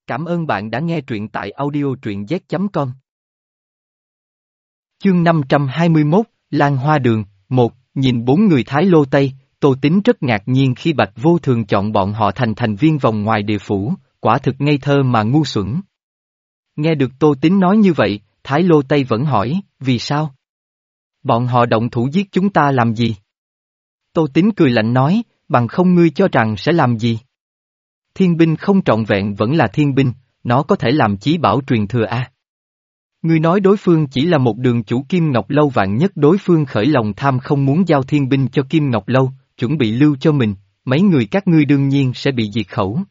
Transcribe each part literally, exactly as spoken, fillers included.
Cảm ơn bạn đã nghe truyện tại audio truyện z chấm com. Chương năm trăm hai mươi mốt, Lan Hoa Đường, một, nhìn bốn người Thái Lô Tây, Tô Tín rất ngạc nhiên khi Bạch Vô Thường chọn bọn họ thành thành viên vòng ngoài địa phủ, quả thực ngây thơ mà ngu xuẩn. Nghe được Tô Tín nói như vậy, Thái Lô Tây vẫn hỏi, vì sao? Bọn họ động thủ giết chúng ta làm gì? Tô Tín cười lạnh nói, bằng không ngươi cho rằng sẽ làm gì? Thiên binh không trọn vẹn vẫn là thiên binh, nó có thể làm chí bảo truyền thừa a. Ngươi nói đối phương chỉ là một đường chủ Kim Ngọc Lâu, vạn nhất đối phương khởi lòng tham không muốn giao thiên binh cho Kim Ngọc Lâu, chuẩn bị lưu cho mình, mấy người các ngươi đương nhiên sẽ bị diệt khẩu.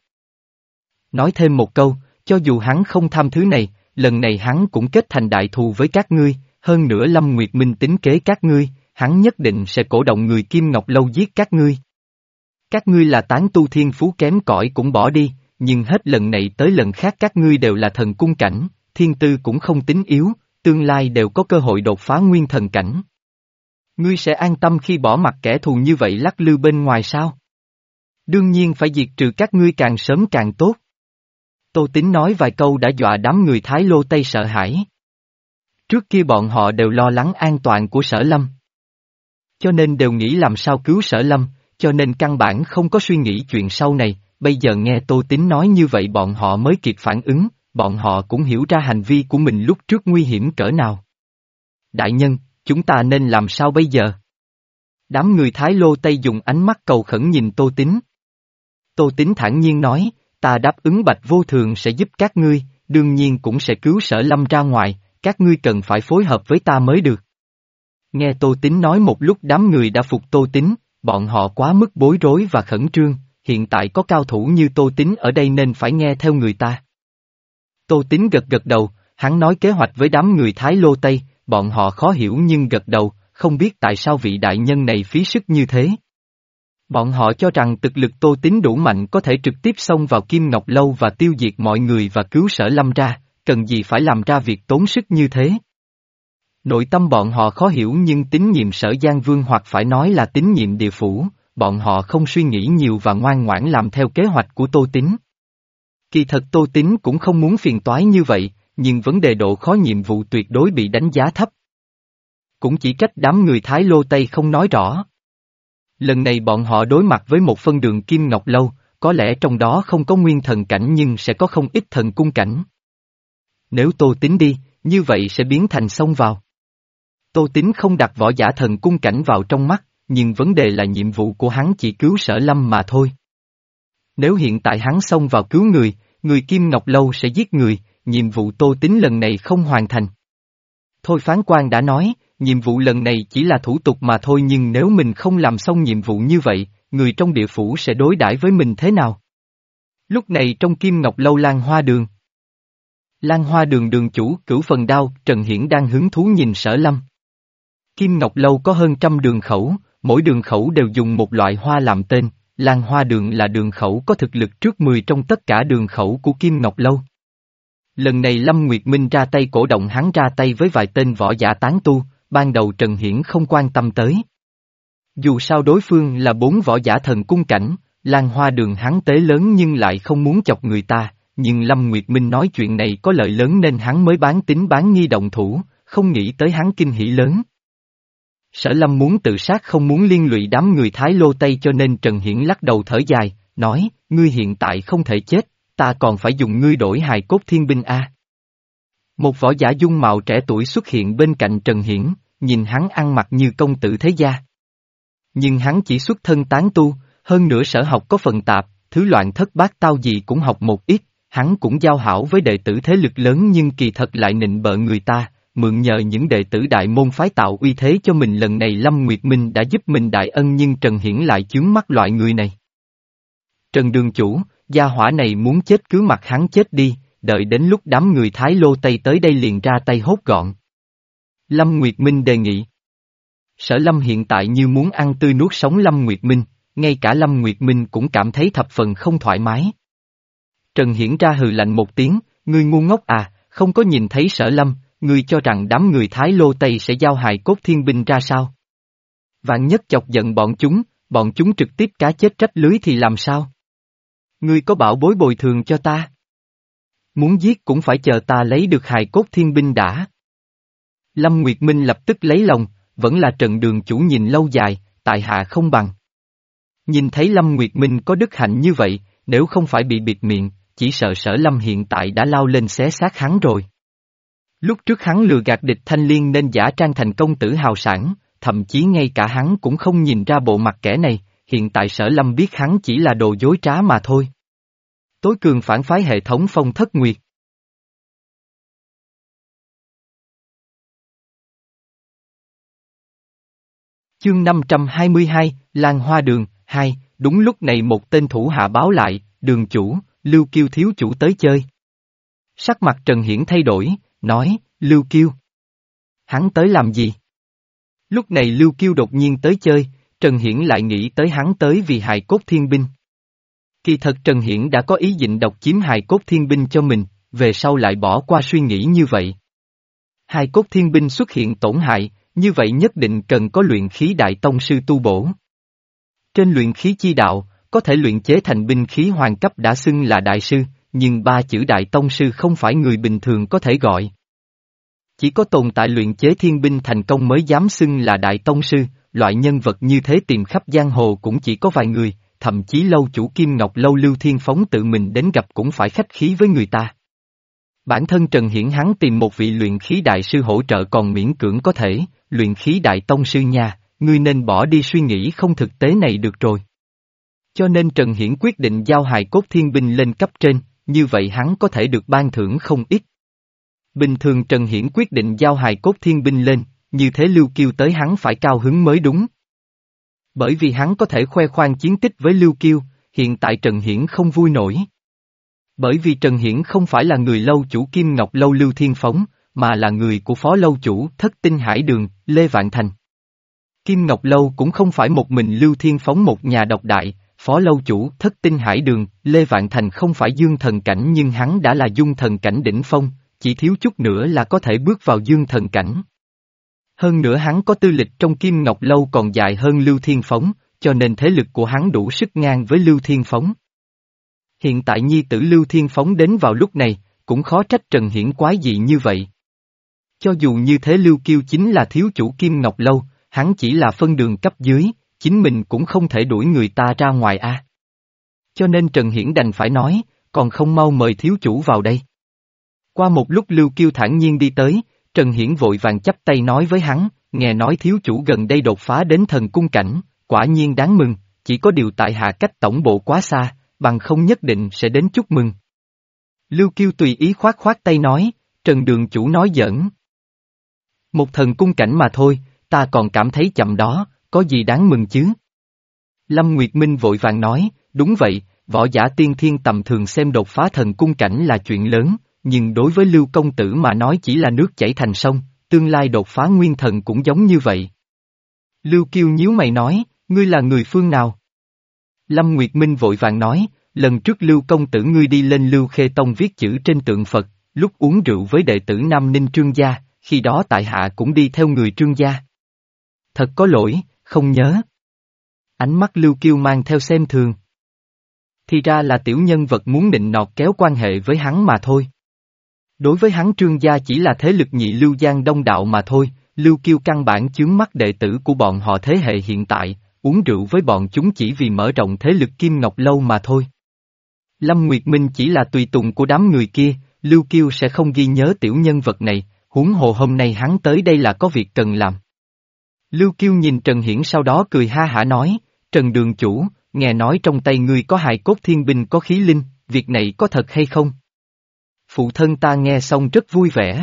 Nói thêm một câu, cho dù hắn không tham thứ này, lần này hắn cũng kết thành đại thù với các ngươi, hơn nữa Lâm Nguyệt Minh tính kế các ngươi, hắn nhất định sẽ cổ động người Kim Ngọc Lâu giết các ngươi. Các ngươi là tán tu thiên phú kém cỏi cũng bỏ đi, nhưng hết lần này tới lần khác các ngươi đều là thần cung cảnh, thiên tư cũng không tính yếu, tương lai đều có cơ hội đột phá nguyên thần cảnh. Ngươi sẽ an tâm khi bỏ mặc kẻ thù như vậy lắc lư bên ngoài sao? Đương nhiên phải diệt trừ các ngươi càng sớm càng tốt. Tô Tín nói vài câu đã dọa đám người Thái Lô Tây sợ hãi. Trước kia bọn họ đều lo lắng an toàn của Sở Lâm, cho nên đều nghĩ làm sao cứu Sở Lâm, cho nên căn bản không có suy nghĩ chuyện sau này, bây giờ nghe Tô Tín nói như vậy bọn họ mới kịp phản ứng, bọn họ cũng hiểu ra hành vi của mình lúc trước nguy hiểm cỡ nào. Đại nhân, chúng ta nên làm sao bây giờ? Đám người Thái Lô Tây dùng ánh mắt cầu khẩn nhìn Tô Tín. Tô Tín thản nhiên nói, ta đáp ứng Bạch Vô Thường sẽ giúp các ngươi, đương nhiên cũng sẽ cứu Sở Lâm ra ngoài, các ngươi cần phải phối hợp với ta mới được. Nghe Tô Tín nói một lúc đám người đã phục Tô Tín, bọn họ quá mức bối rối và khẩn trương, hiện tại có cao thủ như Tô Tín ở đây nên phải nghe theo người ta. Tô Tín gật gật đầu, hắn nói kế hoạch với đám người Thái Lô Tây, bọn họ khó hiểu nhưng gật đầu, không biết tại sao vị đại nhân này phí sức như thế. Bọn họ cho rằng thực lực Tô Tín đủ mạnh có thể trực tiếp xông vào Kim Ngọc Lâu và tiêu diệt mọi người và cứu Sở Lâm ra, cần gì phải làm ra việc tốn sức như thế. Nội tâm bọn họ khó hiểu nhưng tín nhiệm Sở Giang Vương hoặc phải nói là tín nhiệm địa phủ, bọn họ không suy nghĩ nhiều và ngoan ngoãn làm theo kế hoạch của Tô Tín. Kỳ thật Tô Tín cũng không muốn phiền toái như vậy, nhưng vấn đề độ khó nhiệm vụ tuyệt đối bị đánh giá thấp. Cũng chỉ trách đám người Thái Lô Tây không nói rõ. Lần này bọn họ đối mặt với một phân đường Kim Ngọc Lâu, có lẽ trong đó không có nguyên thần cảnh nhưng sẽ có không ít thần cung cảnh. Nếu Tô Tín đi, như vậy sẽ biến thành xông vào. Tô Tín không đặt võ giả thần cung cảnh vào trong mắt, nhưng vấn đề là nhiệm vụ của hắn chỉ cứu Sở Lâm mà thôi. Nếu hiện tại hắn xông vào cứu người, người Kim Ngọc Lâu sẽ giết người, nhiệm vụ Tô Tín lần này không hoàn thành. Thôi phán quan đã nói, nhiệm vụ lần này chỉ là thủ tục mà thôi nhưng nếu mình không làm xong nhiệm vụ như vậy, người trong địa phủ sẽ đối đãi với mình thế nào? Lúc này trong Kim Ngọc Lâu Lan Hoa Đường. Lan Hoa Đường đường chủ Cửu Phần Đao, Trần Hiển đang hứng thú nhìn Sở Lâm. Kim Ngọc Lâu có hơn trăm đường khẩu, mỗi đường khẩu đều dùng một loại hoa làm tên, Lan Hoa Đường là đường khẩu có thực lực trước mười trong tất cả đường khẩu của Kim Ngọc Lâu. Lần này Lâm Nguyệt Minh ra tay cổ động hắn ra tay với vài tên võ giả tán tu, ban đầu Trần Hiển không quan tâm tới. Dù sao đối phương là bốn võ giả thần cung cảnh, Lan Hoa Đường hắn tế lớn nhưng lại không muốn chọc người ta, nhưng Lâm Nguyệt Minh nói chuyện này có lợi lớn nên hắn mới bán tín bán nghi động thủ, không nghĩ tới hắn kinh hỉ lớn. Sở Lâm muốn tự sát không muốn liên lụy đám người Thái Lô Tây cho nên Trần Hiển lắc đầu thở dài, nói, ngươi hiện tại không thể chết, ta còn phải dùng ngươi đổi hài cốt thiên binh a. Một võ giả dung mạo trẻ tuổi xuất hiện bên cạnh Trần Hiển, nhìn hắn ăn mặc như công tử thế gia. Nhưng hắn chỉ xuất thân tán tu, hơn nữa sở học có phần tạp, thứ loạn thất bát tao gì cũng học một ít, hắn cũng giao hảo với đệ tử thế lực lớn nhưng kỳ thật lại nịnh bợ người ta. Mượn nhờ những đệ tử đại môn phái tạo uy thế cho mình lần này Lâm Nguyệt Minh đã giúp mình đại ân nhưng Trần Hiển lại chướng mắt loại người này. Trần đường chủ, gia hỏa này muốn chết cứ mặc hắn chết đi, đợi đến lúc đám người Thái Lô Tây tới đây liền ra tay hốt gọn. Lâm Nguyệt Minh đề nghị. Sở Lâm hiện tại như muốn ăn tươi nuốt sống Lâm Nguyệt Minh, ngay cả Lâm Nguyệt Minh cũng cảm thấy thập phần không thoải mái. Trần Hiển ra hừ lạnh một tiếng, ngươi ngu ngốc à, không có nhìn thấy Sở Lâm. Ngươi cho rằng đám người Thái Lô Tây sẽ giao hài cốt thiên binh ra sao? Vạn nhất chọc giận bọn chúng, bọn chúng trực tiếp cá chết trách lưới thì làm sao? Ngươi có bảo bối bồi thường cho ta? muốn giết cũng phải chờ ta lấy được hài cốt thiên binh đã. Lâm Nguyệt Minh lập tức lấy lòng, vẫn là Trần đường chủ nhìn lâu dài, tại hạ không bằng. Nhìn thấy Lâm Nguyệt Minh có đức hạnh như vậy, nếu không phải bị bịt miệng, chỉ sợ Sở Lâm hiện tại đã lao lên xé xác hắn rồi. Lúc trước hắn lừa gạt địch Thanh Liên nên giả trang thành công tử hào sản, thậm chí ngay cả hắn cũng không nhìn ra bộ mặt kẻ này, hiện tại Sở Lâm biết hắn chỉ là đồ dối trá mà thôi. Tối cường phản phái hệ thống Phong Thất Nguyệt. Chương năm trăm hai mươi hai, Lan Hoa Đường, hai, đúng lúc này một tên thủ hạ báo lại, đường chủ, Lưu Kiêu thiếu chủ tới chơi. Sắc mặt Trần Hiển thay đổi, nói, Lưu Kiêu. Hắn tới làm gì? Lúc này Lưu Kiêu đột nhiên tới chơi, Trần Hiển lại nghĩ tới hắn tới vì hài cốt thiên binh. Kỳ thật Trần Hiển đã có ý định độc chiếm hài cốt thiên binh cho mình, về sau lại bỏ qua suy nghĩ như vậy. Hài cốt thiên binh xuất hiện tổn hại, như vậy nhất định cần có luyện khí đại tông sư tu bổ. Trên luyện khí chi đạo, có thể luyện chế thành binh khí hoàng cấp đã xưng là đại sư, nhưng ba chữ đại tông sư không phải người bình thường có thể gọi. Chỉ có tồn tại luyện chế thiên binh thành công mới dám xưng là đại tông sư, loại nhân vật như thế tìm khắp giang hồ cũng chỉ có vài người, thậm chí lâu chủ Kim Ngọc Lâu Lưu Thiên Phóng tự mình đến gặp cũng phải khách khí với người ta. Bản thân Trần Hiển hắn tìm một vị luyện khí đại sư hỗ trợ còn miễn cưỡng có thể, luyện khí đại tông sư nha, ngươi nên bỏ đi suy nghĩ không thực tế này được rồi. Cho nên Trần Hiển quyết định giao hài cốt thiên binh lên cấp trên, như vậy hắn có thể được ban thưởng không ít. Bình thường Trần Hiển quyết định giao hài cốt thiên binh lên, như thế Lưu Kiêu tới hắn phải cao hứng mới đúng. Bởi vì hắn có thể khoe khoang chiến tích với Lưu Kiêu, hiện tại Trần Hiển không vui nổi. Bởi vì Trần Hiển không phải là người lâu chủ Kim Ngọc Lâu Lưu Thiên Phóng, mà là người của phó lâu chủ Thất Tinh Hải Đường, Lê Vạn Thành. Kim Ngọc Lâu cũng không phải một mình Lưu Thiên Phóng một nhà độc đại, phó lâu chủ Thất Tinh Hải Đường, Lê Vạn Thành không phải dương thần cảnh nhưng hắn đã là dung thần cảnh đỉnh phong, chỉ thiếu chút nữa là có thể bước vào dương thần cảnh. Hơn nữa hắn có tư lịch trong Kim Ngọc Lâu còn dài hơn Lưu Thiên Phóng, cho nên thế lực của hắn đủ sức ngang với Lưu Thiên Phóng. Hiện tại nhi tử Lưu Thiên Phóng đến vào lúc này, cũng khó trách Trần Hiển quái dị như vậy. Cho dù như thế Lưu Kiêu chính là thiếu chủ Kim Ngọc Lâu, hắn chỉ là phân đường cấp dưới, chính mình cũng không thể đuổi người ta ra ngoài a. Cho nên Trần Hiển đành phải nói, còn không mau mời thiếu chủ vào đây. Qua một lúc Lưu Kiêu thản nhiên đi tới, Trần Hiển vội vàng chắp tay nói với hắn, nghe nói thiếu chủ gần đây đột phá đến thần cung cảnh, quả nhiên đáng mừng, chỉ có điều tại hạ cách tổng bộ quá xa, bằng không nhất định sẽ đến chúc mừng. Lưu Kiêu tùy ý khoát khoát tay nói, Trần đường chủ nói giỡn. Một thần cung cảnh mà thôi, ta còn cảm thấy chậm đó, có gì đáng mừng chứ? Lâm Nguyệt Minh vội vàng nói, đúng vậy, võ giả tiên thiên tầm thường xem đột phá thần cung cảnh là chuyện lớn, nhưng đối với Lưu công tử mà nói chỉ là nước chảy thành sông, tương lai đột phá nguyên thần cũng giống như vậy. Lưu Kiêu nhíu mày nói, ngươi là người phương nào? Lâm Nguyệt Minh vội vàng nói, lần trước Lưu công tử ngươi đi lên Lưu Khê Tông viết chữ trên tượng Phật, lúc uống rượu với đệ tử Nam Ninh Trương gia, khi đó tại hạ cũng đi theo người Trương gia. Thật có lỗi, không nhớ. Ánh mắt Lưu Kiêu mang theo xem thường. Thì ra là tiểu nhân vật muốn nịnh nọt kéo quan hệ với hắn mà thôi. Đối với hắn Trương gia chỉ là thế lực nhị Lưu Giang Đông đạo mà thôi, Lưu Kiêu căn bản chướng mắt đệ tử của bọn họ thế hệ hiện tại, uống rượu với bọn chúng chỉ vì mở rộng thế lực Kim Ngọc Lâu mà thôi. Lâm Nguyệt Minh chỉ là tùy tùng của đám người kia, Lưu Kiêu sẽ không ghi nhớ tiểu nhân vật này, huống hồ hôm nay hắn tới đây là có việc cần làm. Lưu Kiêu nhìn Trần Hiển sau đó cười ha hả nói, Trần đường chủ, nghe nói trong tay ngươi có hài cốt thiên binh có khí linh, việc này có thật hay không? Phụ thân ta nghe xong rất vui vẻ.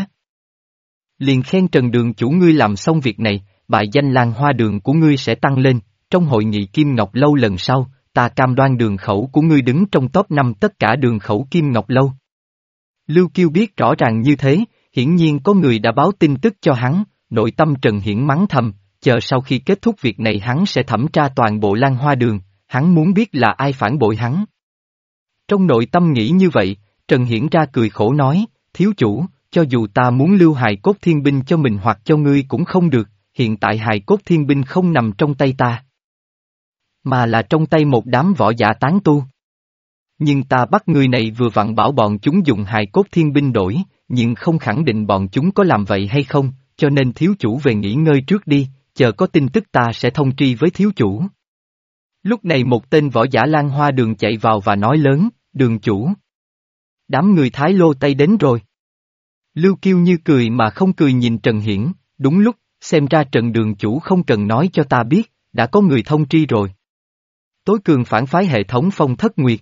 Liền khen Trần đường chủ ngươi làm xong việc này, bài danh Lan Hoa Đường của ngươi sẽ tăng lên, trong hội nghị Kim Ngọc Lâu lần sau, ta cam đoan đường khẩu của ngươi đứng trong top năm tất cả đường khẩu Kim Ngọc Lâu. Lưu Kiêu biết rõ ràng như thế, hiển nhiên có người đã báo tin tức cho hắn, nội tâm Trần Hiển mắng thầm, chờ sau khi kết thúc việc này hắn sẽ thẩm tra toàn bộ Lan Hoa Đường, hắn muốn biết là ai phản bội hắn. Trong nội tâm nghĩ như vậy, Trần Hiển ra cười khổ nói, thiếu chủ, cho dù ta muốn lưu hài cốt thiên binh cho mình hoặc cho ngươi cũng không được, hiện tại hài cốt thiên binh không nằm trong tay ta, mà là trong tay một đám võ giả tán tu. Nhưng ta bắt người này vừa vặn bảo bọn chúng dùng hài cốt thiên binh đổi, nhưng không khẳng định bọn chúng có làm vậy hay không, cho nên thiếu chủ về nghỉ ngơi trước đi, chờ có tin tức ta sẽ thông tri với thiếu chủ. Lúc này một tên võ giả Lan Hoa Đường chạy vào và nói lớn, đường chủ. Đám người Thái Lô Tây đến rồi. Lưu Kiêu Như cười mà không cười nhìn Trần Hiển, đúng lúc, xem ra Trần đường chủ không cần nói cho ta biết, đã có người thông tri rồi. Tối cường phản phái hệ thống Phong Thất Nguyệt.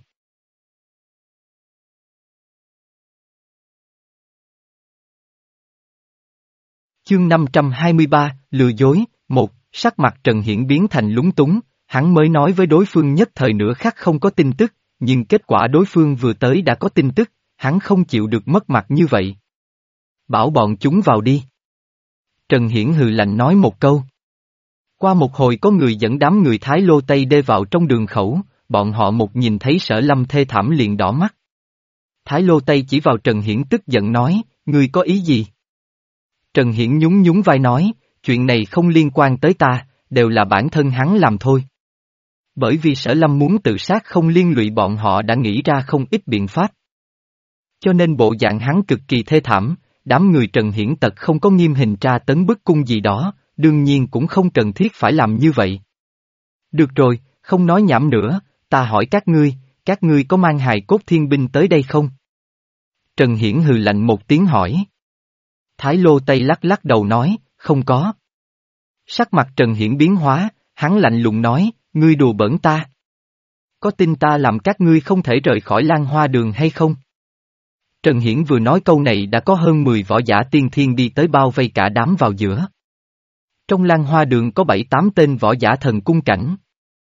Chương năm trăm hai mươi ba, lừa dối, một, sắc mặt Trần Hiển biến thành lúng túng, hắn mới nói với đối phương nhất thời nửa khắc không có tin tức, nhưng kết quả đối phương vừa tới đã có tin tức, hắn không chịu được mất mặt như vậy. Bảo bọn chúng vào đi. Trần Hiển hừ lạnh nói một câu. Qua một hồi có người dẫn đám người Thái Lô Tây đê vào trong đường khẩu, bọn họ một nhìn thấy Sở Lâm thê thảm liền đỏ mắt. Thái Lô Tây chỉ vào Trần Hiển tức giận nói, ngươi có ý gì? Trần Hiển nhún nhún vai nói, chuyện này không liên quan tới ta, đều là bản thân hắn làm thôi. Bởi vì Sở Lâm muốn tự sát không liên lụy bọn họ đã nghĩ ra không ít biện pháp. Cho nên bộ dạng hắn cực kỳ thê thảm, đám người Trần Hiển tật không có nghiêm hình tra tấn bức cung gì đó, đương nhiên cũng không cần thiết phải làm như vậy. Được rồi, không nói nhảm nữa, ta hỏi các ngươi, các ngươi có mang hài cốt thiên binh tới đây không? Trần Hiển hừ lạnh một tiếng hỏi. Thái Lô Tây lắc lắc đầu nói, không có. Sắc mặt Trần Hiển biến hóa, hắn lạnh lùng nói, ngươi đùa bỡn ta. Có tin ta làm các ngươi không thể rời khỏi Lan Hoa Đường hay không? Trần Hiển vừa nói câu này đã có hơn mười võ giả tiên thiên đi tới bao vây cả đám vào giữa. Trong Lan Hoa Đường có bảy tám tên võ giả thần cung cảnh.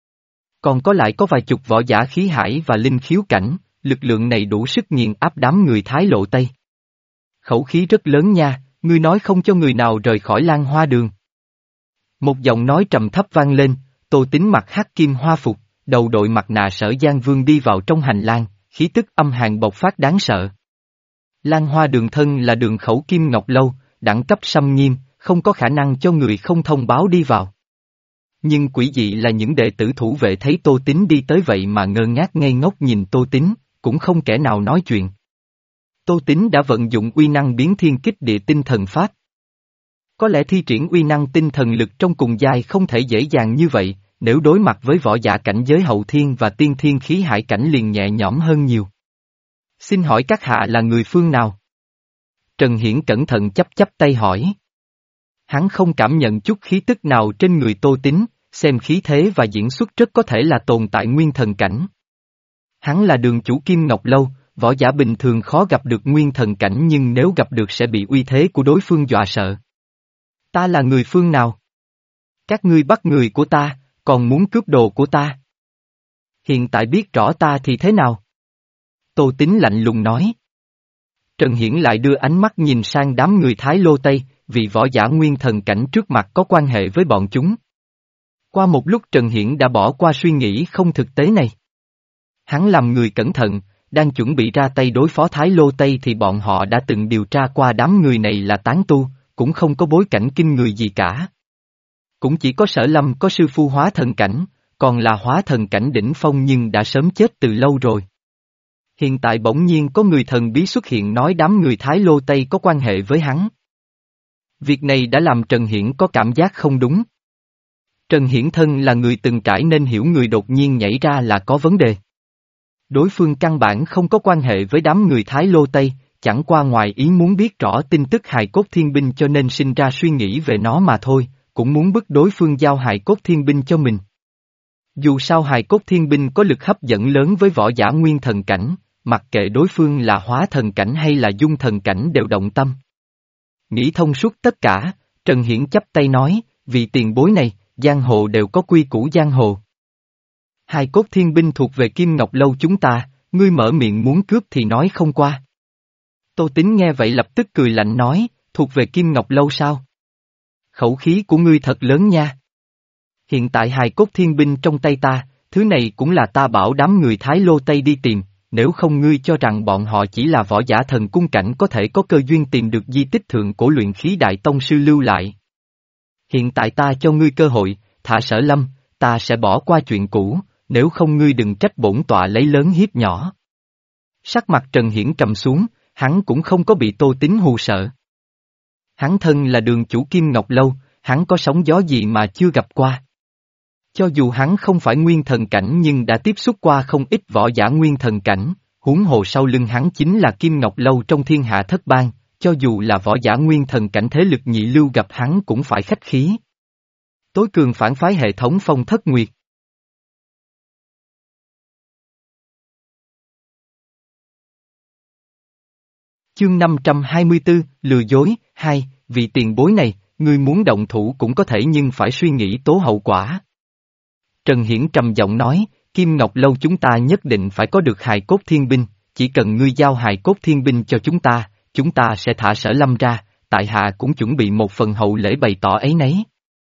Còn có lại có vài chục võ giả khí hải và linh khiếu cảnh, lực lượng này đủ sức nghiền áp đám người Thái Lộ Tây. Khẩu khí rất lớn nha, ngươi nói không cho người nào rời khỏi Lan Hoa Đường. Một giọng nói trầm thấp vang lên, Tô Tín mặc hắc kim hoa phục, đầu đội mặt nạ Sở Giang Vương đi vào trong hành lang, khí tức âm hàn bộc phát đáng sợ. Lan Hoa Đường thân là đường khẩu Kim Ngọc Lâu, đẳng cấp xâm nghiêm, không có khả năng cho người không thông báo đi vào. Nhưng quỷ dị là những đệ tử thủ vệ thấy Tô Tín đi tới vậy mà ngơ ngác ngây ngốc nhìn Tô Tín, cũng không kẻ nào nói chuyện. Tô Tín đã vận dụng uy năng biến thiên kích địa tinh thần pháp. Có lẽ thi triển uy năng tinh thần lực trong cùng giai không thể dễ dàng như vậy, nếu đối mặt với võ giả cảnh giới hậu thiên và tiên thiên khí hải cảnh liền nhẹ nhõm hơn nhiều. Xin hỏi các hạ là người phương nào? Trần Hiển cẩn thận chắp chắp tay hỏi. Hắn không cảm nhận chút khí tức nào trên người Tô Tín, xem khí thế và diễn xuất rất có thể là tồn tại nguyên thần cảnh. Hắn là đường chủ Kim Ngọc Lâu, võ giả bình thường khó gặp được nguyên thần cảnh nhưng nếu gặp được sẽ bị uy thế của đối phương dọa sợ. Ta là người phương nào? Các ngươi bắt người của ta, còn muốn cướp đồ của ta. Hiện tại biết rõ ta thì thế nào? Tô Tín lạnh lùng nói. Trần Hiển lại đưa ánh mắt nhìn sang đám người Thái Lô Tây, vì võ giả nguyên thần cảnh trước mặt có quan hệ với bọn chúng. Qua một lúc Trần Hiển đã bỏ qua suy nghĩ không thực tế này. Hắn làm người cẩn thận, đang chuẩn bị ra tay đối phó Thái Lô Tây thì bọn họ đã từng điều tra qua đám người này là tán tu, cũng không có bối cảnh kinh người gì cả. Cũng chỉ có Sở Lâm có sư phu hóa thần cảnh, còn là hóa thần cảnh đỉnh phong nhưng đã sớm chết từ lâu rồi. Hiện tại bỗng nhiên có người thần bí xuất hiện nói đám người Thái Lô Tây có quan hệ với hắn. Việc này đã làm Trần Hiển có cảm giác không đúng. Trần Hiển thân là người từng trải nên hiểu người đột nhiên nhảy ra là có vấn đề. Đối phương căn bản không có quan hệ với đám người Thái Lô Tây, chẳng qua ngoài ý muốn biết rõ tin tức hài cốt thiên binh cho nên sinh ra suy nghĩ về nó mà thôi, cũng muốn bức đối phương giao hài cốt thiên binh cho mình. Dù sao hài cốt thiên binh có lực hấp dẫn lớn với võ giả nguyên thần cảnh, mặc kệ đối phương là hóa thần cảnh hay là dung thần cảnh đều động tâm. Nghĩ thông suốt tất cả, Trần Hiển chắp tay nói, vì tiền bối này, giang hồ đều có quy củ giang hồ. Hài cốt thiên binh thuộc về Kim Ngọc Lâu chúng ta, ngươi mở miệng muốn cướp thì nói không qua. Tô Tín nghe vậy lập tức cười lạnh nói, thuộc về Kim Ngọc Lâu sao? Khẩu khí của ngươi thật lớn nha. Hiện tại hài cốt thiên binh trong tay ta, thứ này cũng là ta bảo đám người Thái Lô Tây đi tìm, nếu không ngươi cho rằng bọn họ chỉ là võ giả thần cung cảnh có thể có cơ duyên tìm được di tích thượng cổ luyện khí đại tông sư lưu lại. Hiện tại ta cho ngươi cơ hội, thả Sở Lâm, ta sẽ bỏ qua chuyện cũ, nếu không ngươi đừng trách bổn tọa lấy lớn hiếp nhỏ. Sắc mặt Trần Hiển trầm xuống, hắn cũng không có bị Tô Tín hù sợ. Hắn thân là đường chủ Kim Ngọc Lâu, hắn có sóng gió gì mà chưa gặp qua. Cho dù hắn không phải nguyên thần cảnh nhưng đã tiếp xúc qua không ít võ giả nguyên thần cảnh, huống hồ sau lưng hắn chính là Kim Ngọc Lâu trong thiên hạ thất bang, cho dù là võ giả nguyên thần cảnh thế lực nhị lưu gặp hắn cũng phải khách khí. Tối cường phản phái hệ thống Phong Thất Nguyệt. Chương năm trăm hai mươi tư, lừa dối, hai, vì tiền bối này, ngươi muốn động thủ cũng có thể nhưng phải suy nghĩ tố hậu quả. Trần Hiển trầm giọng nói, Kim Ngọc Lâu chúng ta nhất định phải có được hài cốt thiên binh, chỉ cần ngươi giao hài cốt thiên binh cho chúng ta, chúng ta sẽ thả Sở Lâm ra, tại hạ cũng chuẩn bị một phần hậu lễ bày tỏ ấy nấy.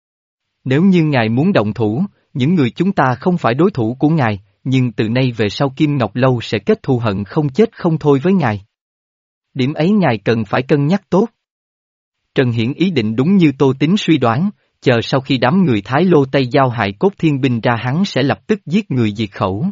Nếu như ngài muốn động thủ, những người chúng ta không phải đối thủ của ngài, nhưng từ nay về sau Kim Ngọc Lâu sẽ kết thù hận không chết không thôi với ngài. Điểm ấy ngài cần phải cân nhắc tốt. Trần Hiển ý định đúng như Tô Tín suy đoán, chờ sau khi đám người Thái Lô Tây giao hài cốt thiên binh ra hắn sẽ lập tức giết người diệt khẩu.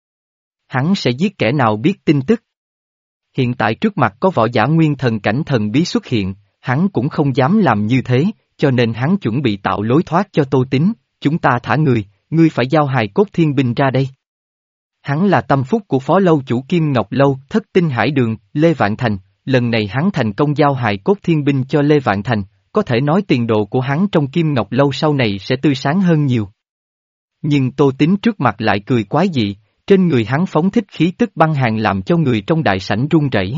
Hắn sẽ giết kẻ nào biết tin tức. Hiện tại trước mặt có võ giả nguyên thần cảnh thần bí xuất hiện, hắn cũng không dám làm như thế, cho nên hắn chuẩn bị tạo lối thoát cho Tô Tín, chúng ta thả người, ngươi phải giao hài cốt thiên binh ra đây. Hắn là tâm phúc của phó lâu chủ Kim Ngọc Lâu, Thất Tinh Hải Đường, Lê Vạn Thành, lần này hắn thành công giao hài cốt thiên binh cho Lê Vạn Thành, có thể nói tiền đồ của hắn trong Kim Ngọc Lâu sau này sẽ tươi sáng hơn nhiều. Nhưng Tô Tín trước mặt lại cười quái dị, trên người hắn phóng thích khí tức băng hàn làm cho người trong đại sảnh run rẩy.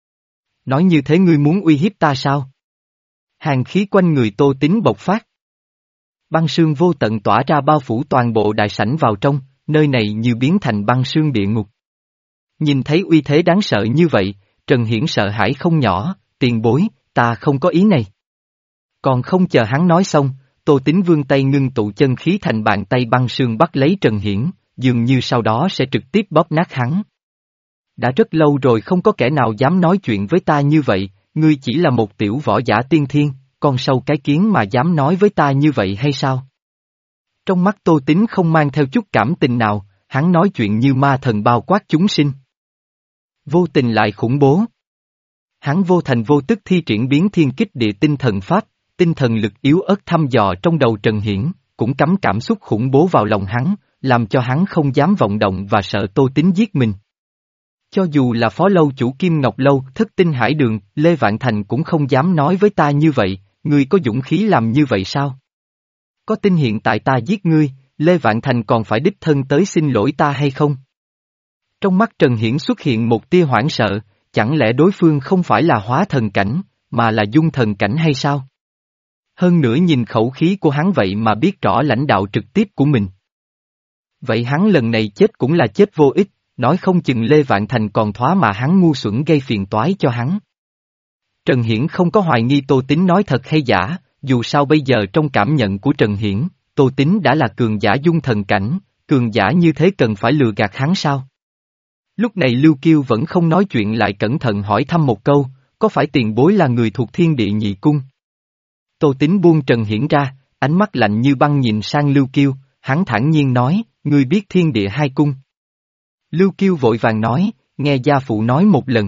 Nói như thế ngươi muốn uy hiếp ta sao? Hàn khí quanh người Tô Tín bộc phát. Băng sương vô tận tỏa ra bao phủ toàn bộ đại sảnh vào trong, nơi này như biến thành băng sương địa ngục. Nhìn thấy uy thế đáng sợ như vậy, Trần Hiển sợ hãi không nhỏ, tiền bối, ta không có ý này. Còn không chờ hắn nói xong, Tô Tín vươn tay ngưng tụ chân khí thành bàn tay băng sương bắt lấy Trần Hiển, dường như sau đó sẽ trực tiếp bóp nát hắn. Đã rất lâu rồi không có kẻ nào dám nói chuyện với ta như vậy, ngươi chỉ là một tiểu võ giả tiên thiên, con sâu cái kiến mà dám nói với ta như vậy hay sao? Trong mắt Tô Tín không mang theo chút cảm tình nào, hắn nói chuyện như ma thần bao quát chúng sinh. Vô tình lại khủng bố. Hắn vô thành vô tức thi triển biến thiên kích địa tinh thần pháp, tinh thần lực yếu ớt thăm dò trong đầu Trần Hiển, cũng cắm cảm xúc khủng bố vào lòng hắn, làm cho hắn không dám vọng động và sợ Tô Tín giết mình. Cho dù là phó lâu chủ Kim Ngọc Lâu, Thất Tinh Hải Đường, Lê Vạn Thành cũng không dám nói với ta như vậy, ngươi có dũng khí làm như vậy sao? Có tin hiện tại ta giết ngươi, Lê Vạn Thành còn phải đích thân tới xin lỗi ta hay không? Trong mắt Trần Hiển xuất hiện một tia hoảng sợ, chẳng lẽ đối phương không phải là hóa thần cảnh, mà là dung thần cảnh hay sao? Hơn nữa nhìn khẩu khí của hắn vậy mà biết rõ lãnh đạo trực tiếp của mình. Vậy hắn lần này chết cũng là chết vô ích, nói không chừng Lê Vạn Thành còn thoá mà hắn ngu xuẩn gây phiền toái cho hắn. Trần Hiển không có hoài nghi Tô Tín nói thật hay giả, dù sao bây giờ trong cảm nhận của Trần Hiển, Tô Tín đã là cường giả dung thần cảnh, cường giả như thế cần phải lừa gạt hắn sao? Lúc này Lưu Kiêu vẫn không nói chuyện lại cẩn thận hỏi thăm một câu, có phải tiền bối là người thuộc Thiên Địa Nhị Cung? Tô Tín buông Trần Hiển ra, ánh mắt lạnh như băng nhìn sang Lưu Kiêu, hắn thản nhiên nói, ngươi biết Thiên Địa Hai Cung. Lưu Kiêu vội vàng nói, nghe gia phụ nói một lần.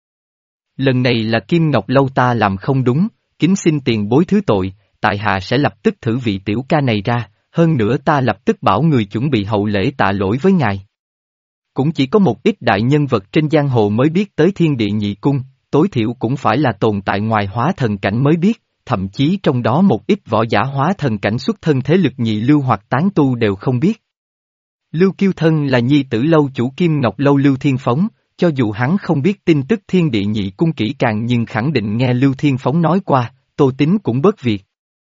Lần này là Kim Ngọc Lâu ta làm không đúng, kính xin tiền bối thứ tội, tại hạ sẽ lập tức thử vị tiểu ca này ra, hơn nữa ta lập tức bảo người chuẩn bị hậu lễ tạ lỗi với ngài. Cũng chỉ có một ít đại nhân vật trên giang hồ mới biết tới Thiên Địa Nhị Cung, tối thiểu cũng phải là tồn tại ngoài hóa thần cảnh mới biết, thậm chí trong đó một ít võ giả hóa thần cảnh xuất thân thế lực nhị lưu hoặc tán tu đều không biết. Lưu Kiêu Thân là nhi tử lâu chủ Kim Ngọc Lâu Lưu Thiên Phóng, cho dù hắn không biết tin tức Thiên Địa Nhị Cung kỹ càng nhưng khẳng định nghe Lưu Thiên Phóng nói qua, Tô Tín cũng bớt việc.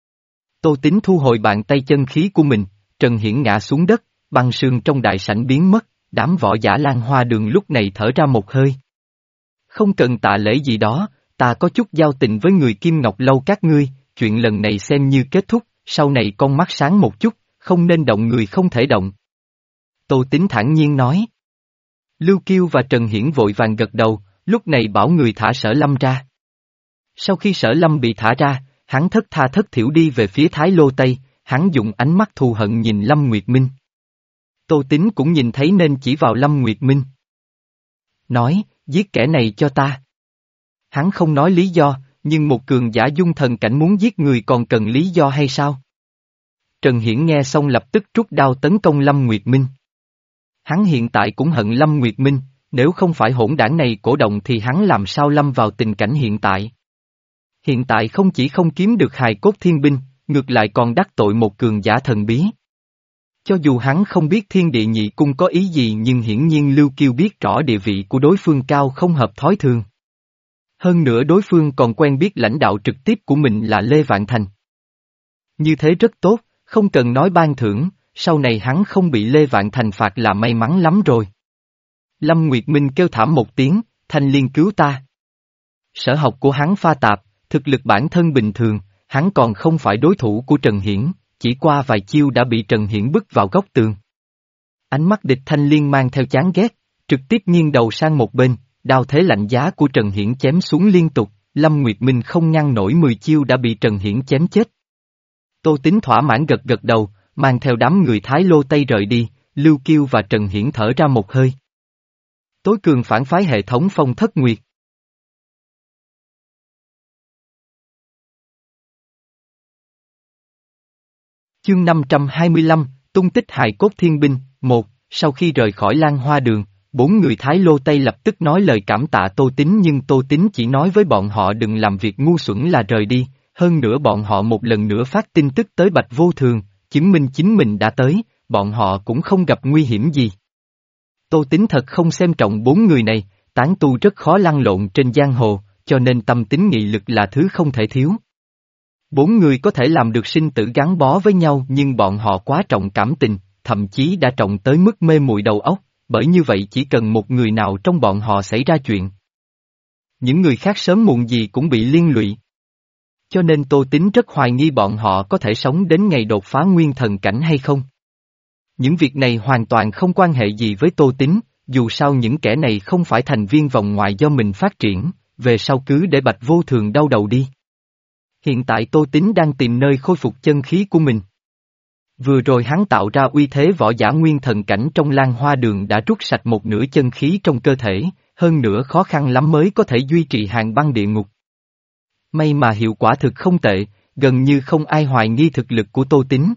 Tô Tín thu hồi bàn tay chân khí của mình, Trần Hiển ngã xuống đất, băng sương trong đại sảnh biến mất, đám võ giả Lan Hoa Đường lúc này thở ra một hơi. Không cần tạ lễ gì đó, ta có chút giao tình với người Kim Ngọc Lâu các ngươi, chuyện lần này xem như kết thúc, sau này con mắt sáng một chút, không nên động người không thể động. Tô Tín thản nhiên nói. Lưu Kiêu và Trần Hiển vội vàng gật đầu, lúc này bảo người thả Sở Lâm ra. Sau khi Sở Lâm bị thả ra, hắn thất tha thất thểu đi về phía Thái Lô Tây, hắn dùng ánh mắt thù hận nhìn Lâm Nguyệt Minh. Tô Tín cũng nhìn thấy nên chỉ vào Lâm Nguyệt Minh. Nói, giết kẻ này cho ta. Hắn không nói lý do, nhưng một cường giả dung thần cảnh muốn giết người còn cần lý do hay sao? Trần Hiển nghe xong lập tức rút đao tấn công Lâm Nguyệt Minh. Hắn hiện tại cũng hận Lâm Nguyệt Minh, nếu không phải hỗn đảng này cổ động thì hắn làm sao lâm vào tình cảnh hiện tại. Hiện tại không chỉ không kiếm được hài cốt thiên binh, ngược lại còn đắc tội một cường giả thần bí. Cho dù hắn không biết thiên địa nhị cung có ý gì nhưng hiển nhiên Lưu Kiêu biết rõ địa vị của đối phương cao không hợp thói thường. Hơn nữa đối phương còn quen biết lãnh đạo trực tiếp của mình là Lê Vạn Thành. Như thế rất tốt, không cần nói ban thưởng, sau này hắn không bị Lê Vạn Thành phạt là may mắn lắm rồi. Lâm Nguyệt Minh kêu thảm một tiếng, Thanh Liên cứu ta. Sở học của hắn pha tạp, thực lực bản thân bình thường, hắn còn không phải đối thủ của Trần Hiển, chỉ qua vài chiêu đã bị Trần Hiển bức vào góc tường. Ánh mắt địch Thanh Liên mang theo chán ghét, trực tiếp nghiêng đầu sang một bên, đao thế lạnh giá của Trần Hiển chém xuống liên tục, Lâm Nguyệt Minh không ngăn nổi mười chiêu đã bị Trần Hiển chém chết. Tô Tín thỏa mãn gật gật đầu, mang theo đám người Thái Lô Tây rời đi, Lưu Kiêu và Trần Hiển thở ra một hơi. Tối cường phản phái hệ thống Phong Thất Nguyệt. Chương năm trăm hai mươi lăm, tung tích hài cốt thiên binh, một, sau khi rời khỏi Lan Hoa Đường, bốn người Thái Lô Tây lập tức nói lời cảm tạ Tô Tín nhưng Tô Tín chỉ nói với bọn họ đừng làm việc ngu xuẩn là rời đi, hơn nữa bọn họ một lần nữa phát tin tức tới Bạch Vô Thường, chứng minh chính mình đã tới, bọn họ cũng không gặp nguy hiểm gì. Tô Tín thật không xem trọng bốn người này, tán tu rất khó lăn lộn trên giang hồ, cho nên tâm tính nghị lực là thứ không thể thiếu. Bốn người có thể làm được sinh tử gắn bó với nhau nhưng bọn họ quá trọng cảm tình, thậm chí đã trọng tới mức mê muội đầu óc, bởi như vậy chỉ cần một người nào trong bọn họ xảy ra chuyện. Những người khác sớm muộn gì cũng bị liên lụy. Cho nên Tô Tín rất hoài nghi bọn họ có thể sống đến ngày đột phá nguyên thần cảnh hay không. Những việc này hoàn toàn không quan hệ gì với Tô Tín, dù sao những kẻ này không phải thành viên vòng ngoài do mình phát triển, về sau cứ để Bạch Vô Thường đau đầu đi. Hiện tại Tô Tín đang tìm nơi khôi phục chân khí của mình. Vừa rồi hắn tạo ra uy thế võ giả nguyên thần cảnh trong Lan Hoa Đường đã rút sạch một nửa chân khí trong cơ thể, hơn nữa khó khăn lắm mới có thể duy trì hàng băng địa ngục. May mà hiệu quả thực không tệ, gần như không ai hoài nghi thực lực của Tô Tín.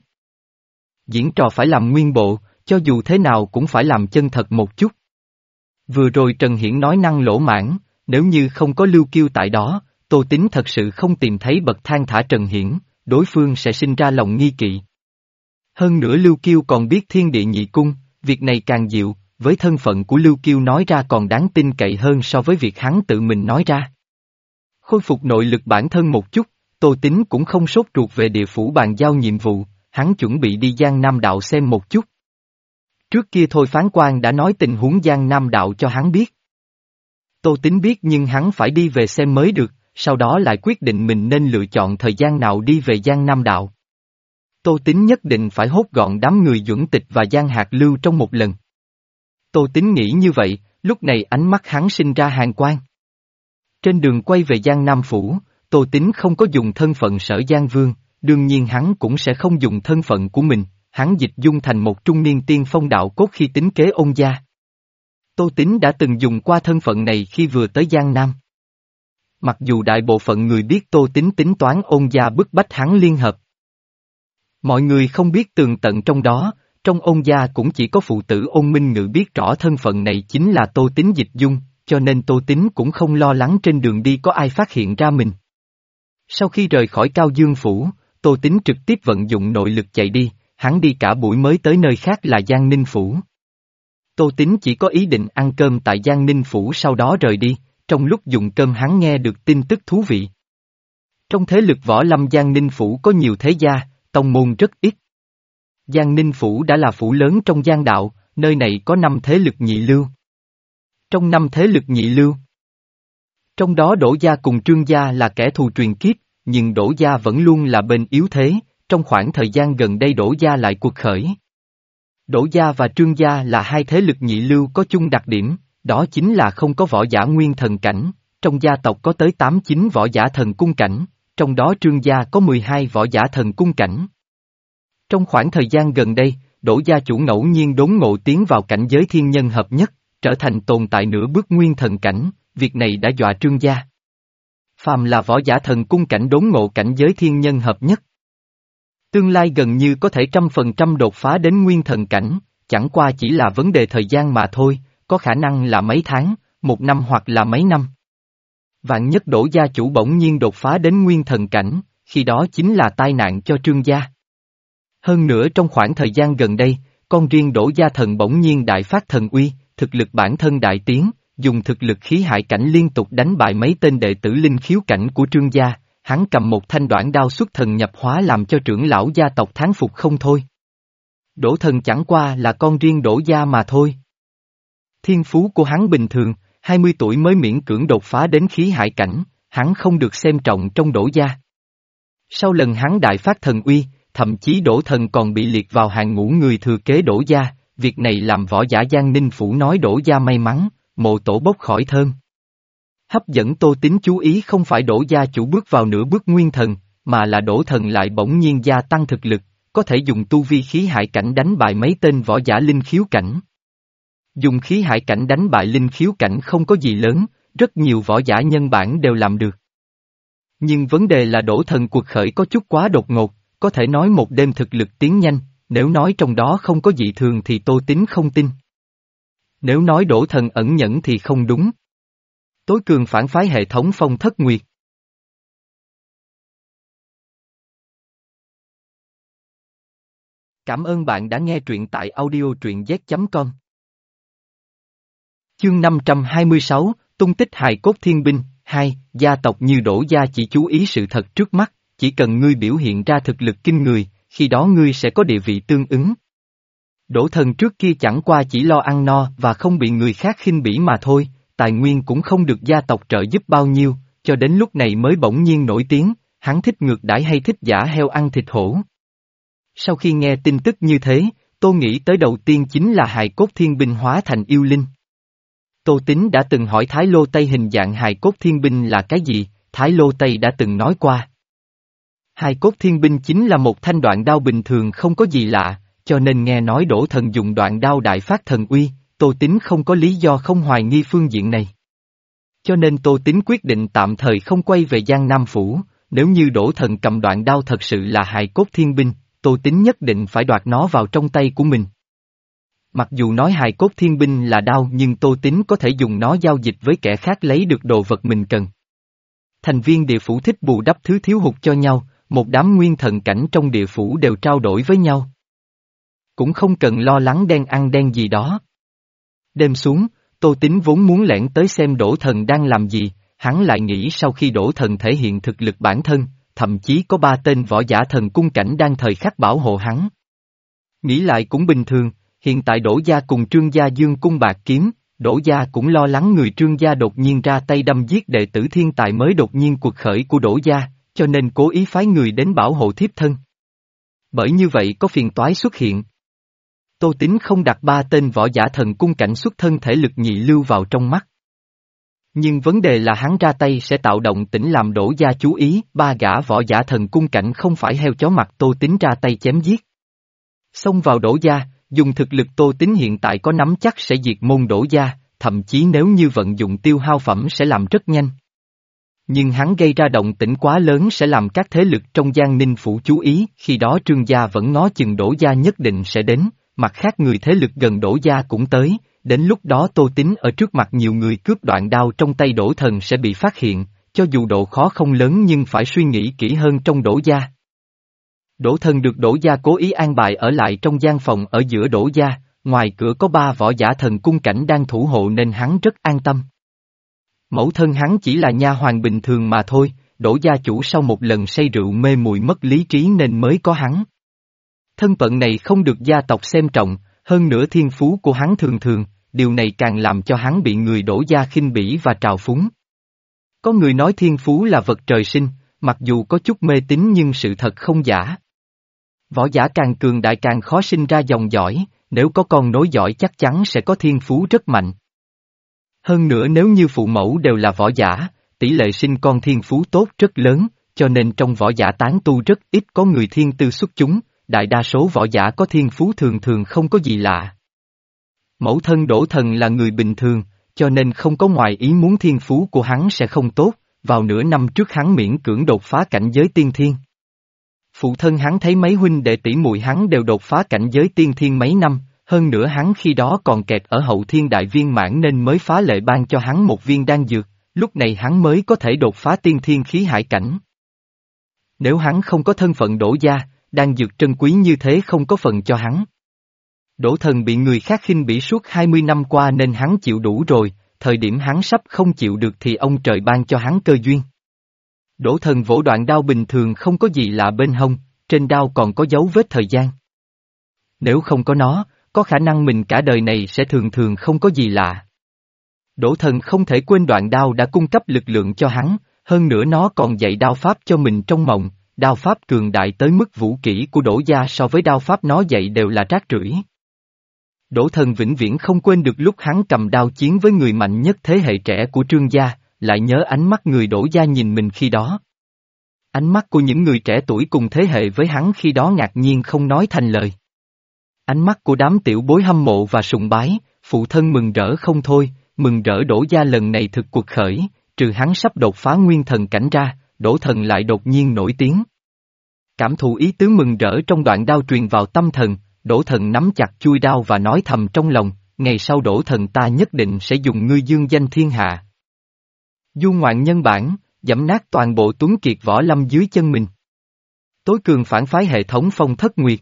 Diễn trò phải làm nguyên bộ, cho dù thế nào cũng phải làm chân thật một chút. Vừa rồi Trần Hiển nói năng lỗ mãn, nếu như không có Lưu Kiêu tại đó, Tô Tín thật sự không tìm thấy bậc thang thả Trần Hiển, đối phương sẽ sinh ra lòng nghi kỵ. Hơn nữa Lưu Kiêu còn biết thiên địa nhị cung, việc này càng diệu, với thân phận của Lưu Kiêu nói ra còn đáng tin cậy hơn so với việc hắn tự mình nói ra. Khôi phục nội lực bản thân một chút, Tô Tín cũng không sốt ruột về địa phủ bàn giao nhiệm vụ, hắn chuẩn bị đi Giang Nam Đạo xem một chút. Trước kia thôi phán quan đã nói tình huống Giang Nam Đạo cho hắn biết. Tô Tín biết nhưng hắn phải đi về xem mới được, sau đó lại quyết định mình nên lựa chọn thời gian nào đi về Giang Nam Đạo. Tô Tín nhất định phải hốt gọn đám người Duẩn Tịch và Giang Hạc Lưu trong một lần. Tô Tín nghĩ như vậy, lúc này ánh mắt hắn sinh ra hàn quang. Trên đường quay về Giang Nam Phủ, Tô Tín không có dùng thân phận Sở Giang Vương, đương nhiên hắn cũng sẽ không dùng thân phận của mình, hắn dịch dung thành một trung niên tiên phong đạo cốt khi tính kế Ôn gia. Tô Tín đã từng dùng qua thân phận này khi vừa tới Giang Nam. Mặc dù đại bộ phận người biết Tô Tín tính toán Ôn gia bức bách hắn liên hợp. Mọi người không biết tường tận trong đó, trong Ôn gia cũng chỉ có phụ tử Ôn Minh Ngự biết rõ thân phận này chính là Tô Tín dịch dung, cho nên Tô Tín cũng không lo lắng trên đường đi có ai phát hiện ra mình. Sau khi rời khỏi Cao Dương Phủ, Tô Tín trực tiếp vận dụng nội lực chạy đi, hắn đi cả buổi mới tới nơi khác là Giang Ninh Phủ. Tô Tín chỉ có ý định ăn cơm tại Giang Ninh Phủ sau đó rời đi, trong lúc dùng cơm hắn nghe được tin tức thú vị. Trong thế lực võ lâm Giang Ninh Phủ có nhiều thế gia, tông môn rất ít. Giang Ninh Phủ đã là phủ lớn trong Giang Đạo, nơi này có năm thế lực nhị lưu. Trong năm thế lực nhị lưu, trong đó Đỗ gia cùng Trương gia là kẻ thù truyền kiếp, nhưng Đỗ gia vẫn luôn là bên yếu thế, trong khoảng thời gian gần đây Đỗ gia lại cuộc khởi. Đỗ gia và Trương gia là hai thế lực nhị lưu có chung đặc điểm, đó chính là không có võ giả nguyên thần cảnh, trong gia tộc có tới tám chín võ giả thần cung cảnh, trong đó Trương gia có mười hai võ giả thần cung cảnh. Trong khoảng thời gian gần đây, Đỗ gia chủ ngẫu nhiên đốn ngộ tiến vào cảnh giới thiên nhân hợp nhất, trở thành tồn tại nửa bước nguyên thần cảnh, việc này đã dọa Trương gia. Phàm là võ giả thần cung cảnh đốn ngộ cảnh giới thiên nhân hợp nhất. Tương lai gần như có thể trăm phần trăm đột phá đến nguyên thần cảnh, chẳng qua chỉ là vấn đề thời gian mà thôi, có khả năng là mấy tháng, một năm hoặc là mấy năm. Vạn nhất Đỗ gia chủ bỗng nhiên đột phá đến nguyên thần cảnh, khi đó chính là tai nạn cho Trương gia. Hơn nữa trong khoảng thời gian gần đây, con riêng Đỗ gia thần bỗng nhiên đại phát thần uy, thực lực bản thân đại tiến, dùng thực lực khí hải cảnh liên tục đánh bại mấy tên đệ tử linh khiếu cảnh của Trương gia, hắn cầm một thanh đoạn đao xuất thần nhập hóa làm cho trưởng lão gia tộc thán phục không thôi. Đỗ thần chẳng qua là con riêng Đỗ gia mà thôi. Thiên phú của hắn bình thường, hai mươi tuổi mới miễn cưỡng đột phá đến khí hải cảnh, hắn không được xem trọng trong Đỗ gia. Sau lần hắn đại phát thần uy, thậm chí Đỗ thần còn bị liệt vào hàng ngũ người thừa kế Đỗ gia, việc này làm võ giả Giang Ninh Phủ nói Đỗ gia may mắn, mộ tổ bốc khỏi thơm. Hấp dẫn Tô Tín chú ý không phải Đỗ gia chủ bước vào nửa bước nguyên thần, mà là Đỗ thần lại bỗng nhiên gia tăng thực lực, có thể dùng tu vi khí hải cảnh đánh bại mấy tên võ giả linh khiếu cảnh. Dùng khí hải cảnh đánh bại linh khiếu cảnh không có gì lớn, rất nhiều võ giả nhân bản đều làm được. Nhưng vấn đề là Đỗ thần cuộc khởi có chút quá đột ngột, có thể nói một đêm thực lực tiến nhanh, nếu nói trong đó không có dị thường thì Tô Tín không tin. Nếu nói Đỗ thần ẩn nhẫn thì không đúng. Tối cường phản phái hệ thống Phong Thất Nguyệt. Cảm ơn bạn đã nghe truyện tại audio truyện z chấm com. Chương năm trăm hai mươi sáu, tung tích hài cốt thiên binh, hai, gia tộc như Đỗ gia chỉ chú ý sự thật trước mắt, chỉ cần ngươi biểu hiện ra thực lực kinh người, khi đó ngươi sẽ có địa vị tương ứng. Đỗ thần trước kia chẳng qua chỉ lo ăn no và không bị người khác khinh bỉ mà thôi, tài nguyên cũng không được gia tộc trợ giúp bao nhiêu, cho đến lúc này mới bỗng nhiên nổi tiếng, hắn thích ngược đãi hay thích giả heo ăn thịt hổ. Sau khi nghe tin tức như thế, Tô nghĩ tới đầu tiên chính là hài cốt thiên binh hóa thành yêu linh. Tô Tín đã từng hỏi Thái Lô Tây hình dạng hài cốt thiên binh là cái gì, Thái Lô Tây đã từng nói qua. Hài cốt thiên binh chính là một thanh đoạn đao bình thường không có gì lạ, cho nên nghe nói Đỗ thần dùng đoạn đao đại phát thần uy, Tô Tín không có lý do không hoài nghi phương diện này. Cho nên Tô Tín quyết định tạm thời không quay về Giang Nam Phủ, nếu như Đỗ thần cầm đoạn đao thật sự là hài cốt thiên binh, Tô Tín nhất định phải đoạt nó vào trong tay của mình. Mặc dù nói hài cốt thiên binh là đao nhưng Tô Tín có thể dùng nó giao dịch với kẻ khác lấy được đồ vật mình cần. Thành viên địa phủ thích bù đắp thứ thiếu hụt cho nhau, một đám nguyên thần cảnh trong địa phủ đều trao đổi với nhau. Cũng không cần lo lắng đen ăn đen gì đó. Đêm xuống, Tô Tín vốn muốn lẻn tới xem Đỗ thần đang làm gì, hắn lại nghĩ sau khi Đỗ thần thể hiện thực lực bản thân, thậm chí có ba tên võ giả thần cung cảnh đang thời khắc bảo hộ hắn. Nghĩ lại cũng bình thường, hiện tại Đỗ gia cùng Trương gia dương cung bạc kiếm, Đỗ gia cũng lo lắng người Trương gia đột nhiên ra tay đâm giết đệ tử thiên tài mới đột nhiên cuộc khởi của Đỗ gia, cho nên cố ý phái người đến bảo hộ thiếp thân. Bởi như vậy có phiền toái xuất hiện. Tô Tín không đặt ba tên võ giả thần cung cảnh xuất thân thể lực nhị lưu vào trong mắt. Nhưng vấn đề là hắn ra tay sẽ tạo động tĩnh làm Đỗ gia chú ý, ba gã võ giả thần cung cảnh không phải heo chó mặt Tô Tín ra tay chém giết. Xông vào Đỗ gia, dùng thực lực Tô Tín hiện tại có nắm chắc sẽ diệt môn Đỗ gia, thậm chí nếu như vận dụng tiêu hao phẩm sẽ làm rất nhanh. Nhưng hắn gây ra động tĩnh quá lớn sẽ làm các thế lực trong Giang Ninh Phủ chú ý, khi đó Trương gia vẫn ngó chừng Đỗ gia nhất định sẽ đến, mặt khác người thế lực gần Đỗ gia cũng tới, đến lúc đó Tô Tín ở trước mặt nhiều người cướp đoạn đao trong tay Đỗ thần sẽ bị phát hiện, cho dù độ khó không lớn nhưng phải suy nghĩ kỹ hơn trong Đỗ gia. Đỗ thần được Đỗ gia cố ý an bài ở lại trong gian phòng ở giữa Đỗ gia, ngoài cửa có ba võ giả thần cung cảnh đang thủ hộ nên hắn rất an tâm. Mẫu thân hắn chỉ là nha hoàn bình thường mà thôi, Đỗ gia chủ sau một lần say rượu mê muội mất lý trí nên mới có hắn. Thân phận này không được gia tộc xem trọng, hơn nữa thiên phú của hắn thường thường, điều này càng làm cho hắn bị người Đỗ gia khinh bỉ và trào phúng. Có người nói thiên phú là vật trời sinh, mặc dù có chút mê tín nhưng sự thật không giả. Võ giả càng cường đại càng khó sinh ra dòng dõi, nếu có con nối dõi chắc chắn sẽ có thiên phú rất mạnh. Hơn nữa nếu như phụ mẫu đều là võ giả, tỷ lệ sinh con thiên phú tốt rất lớn, cho nên trong võ giả tán tu rất ít có người thiên tư xuất chúng, đại đa số võ giả có thiên phú thường thường không có gì lạ. Mẫu thân Đỗ Thần là người bình thường, cho nên không có ngoài ý muốn thiên phú của hắn sẽ không tốt, vào nửa năm trước hắn miễn cưỡng đột phá cảnh giới tiên thiên. Phụ thân hắn thấy mấy huynh đệ tỷ muội hắn đều đột phá cảnh giới tiên thiên mấy năm, hơn nữa hắn khi đó còn kẹt ở hậu thiên đại viên mãn nên mới phá lệ ban cho hắn một viên đan dược, lúc này hắn mới có thể đột phá tiên thiên khí hải cảnh. Nếu hắn không có thân phận Đỗ gia, đan dược trân quý như thế không có phần cho hắn. Đỗ Thần bị người khác khinh bỉ suốt hai mươi năm qua nên hắn chịu đủ rồi, thời điểm hắn sắp không chịu được thì ông trời ban cho hắn cơ duyên. Đỗ Thần vỗ đoạn đao bình thường không có gì lạ bên hông, trên đao còn có dấu vết thời gian. Nếu không có nó, có khả năng mình cả đời này sẽ thường thường không có gì lạ. Đỗ Thần không thể quên đoạn đao đã cung cấp lực lượng cho hắn, hơn nữa nó còn dạy đao pháp cho mình trong mộng, đao pháp cường đại tới mức vũ kỹ của Đỗ gia so với đao pháp nó dạy đều là rác rưởi. Đỗ Thần vĩnh viễn không quên được lúc hắn cầm đao chiến với người mạnh nhất thế hệ trẻ của Trương gia, lại nhớ ánh mắt người Đỗ gia nhìn mình khi đó. Ánh mắt của những người trẻ tuổi cùng thế hệ với hắn khi đó ngạc nhiên không nói thành lời. Ánh mắt của đám tiểu bối hâm mộ và sùng bái, phụ thân mừng rỡ không thôi, mừng rỡ Đỗ gia lần này thực cuộc khởi, trừ hắn sắp đột phá nguyên thần cảnh ra, Đỗ Thần lại đột nhiên nổi tiếng. Cảm thụ ý tứ mừng rỡ trong đoạn đao truyền vào tâm thần, Đỗ Thần nắm chặt chuôi đao và nói thầm trong lòng, ngày sau Đỗ Thần ta nhất định sẽ dùng ngươi dương danh thiên hạ. Du ngoạn nhân bản, giẫm nát toàn bộ tuấn kiệt võ lâm dưới chân mình. Tối cường phản phái hệ thống Phong Thất Nguyệt.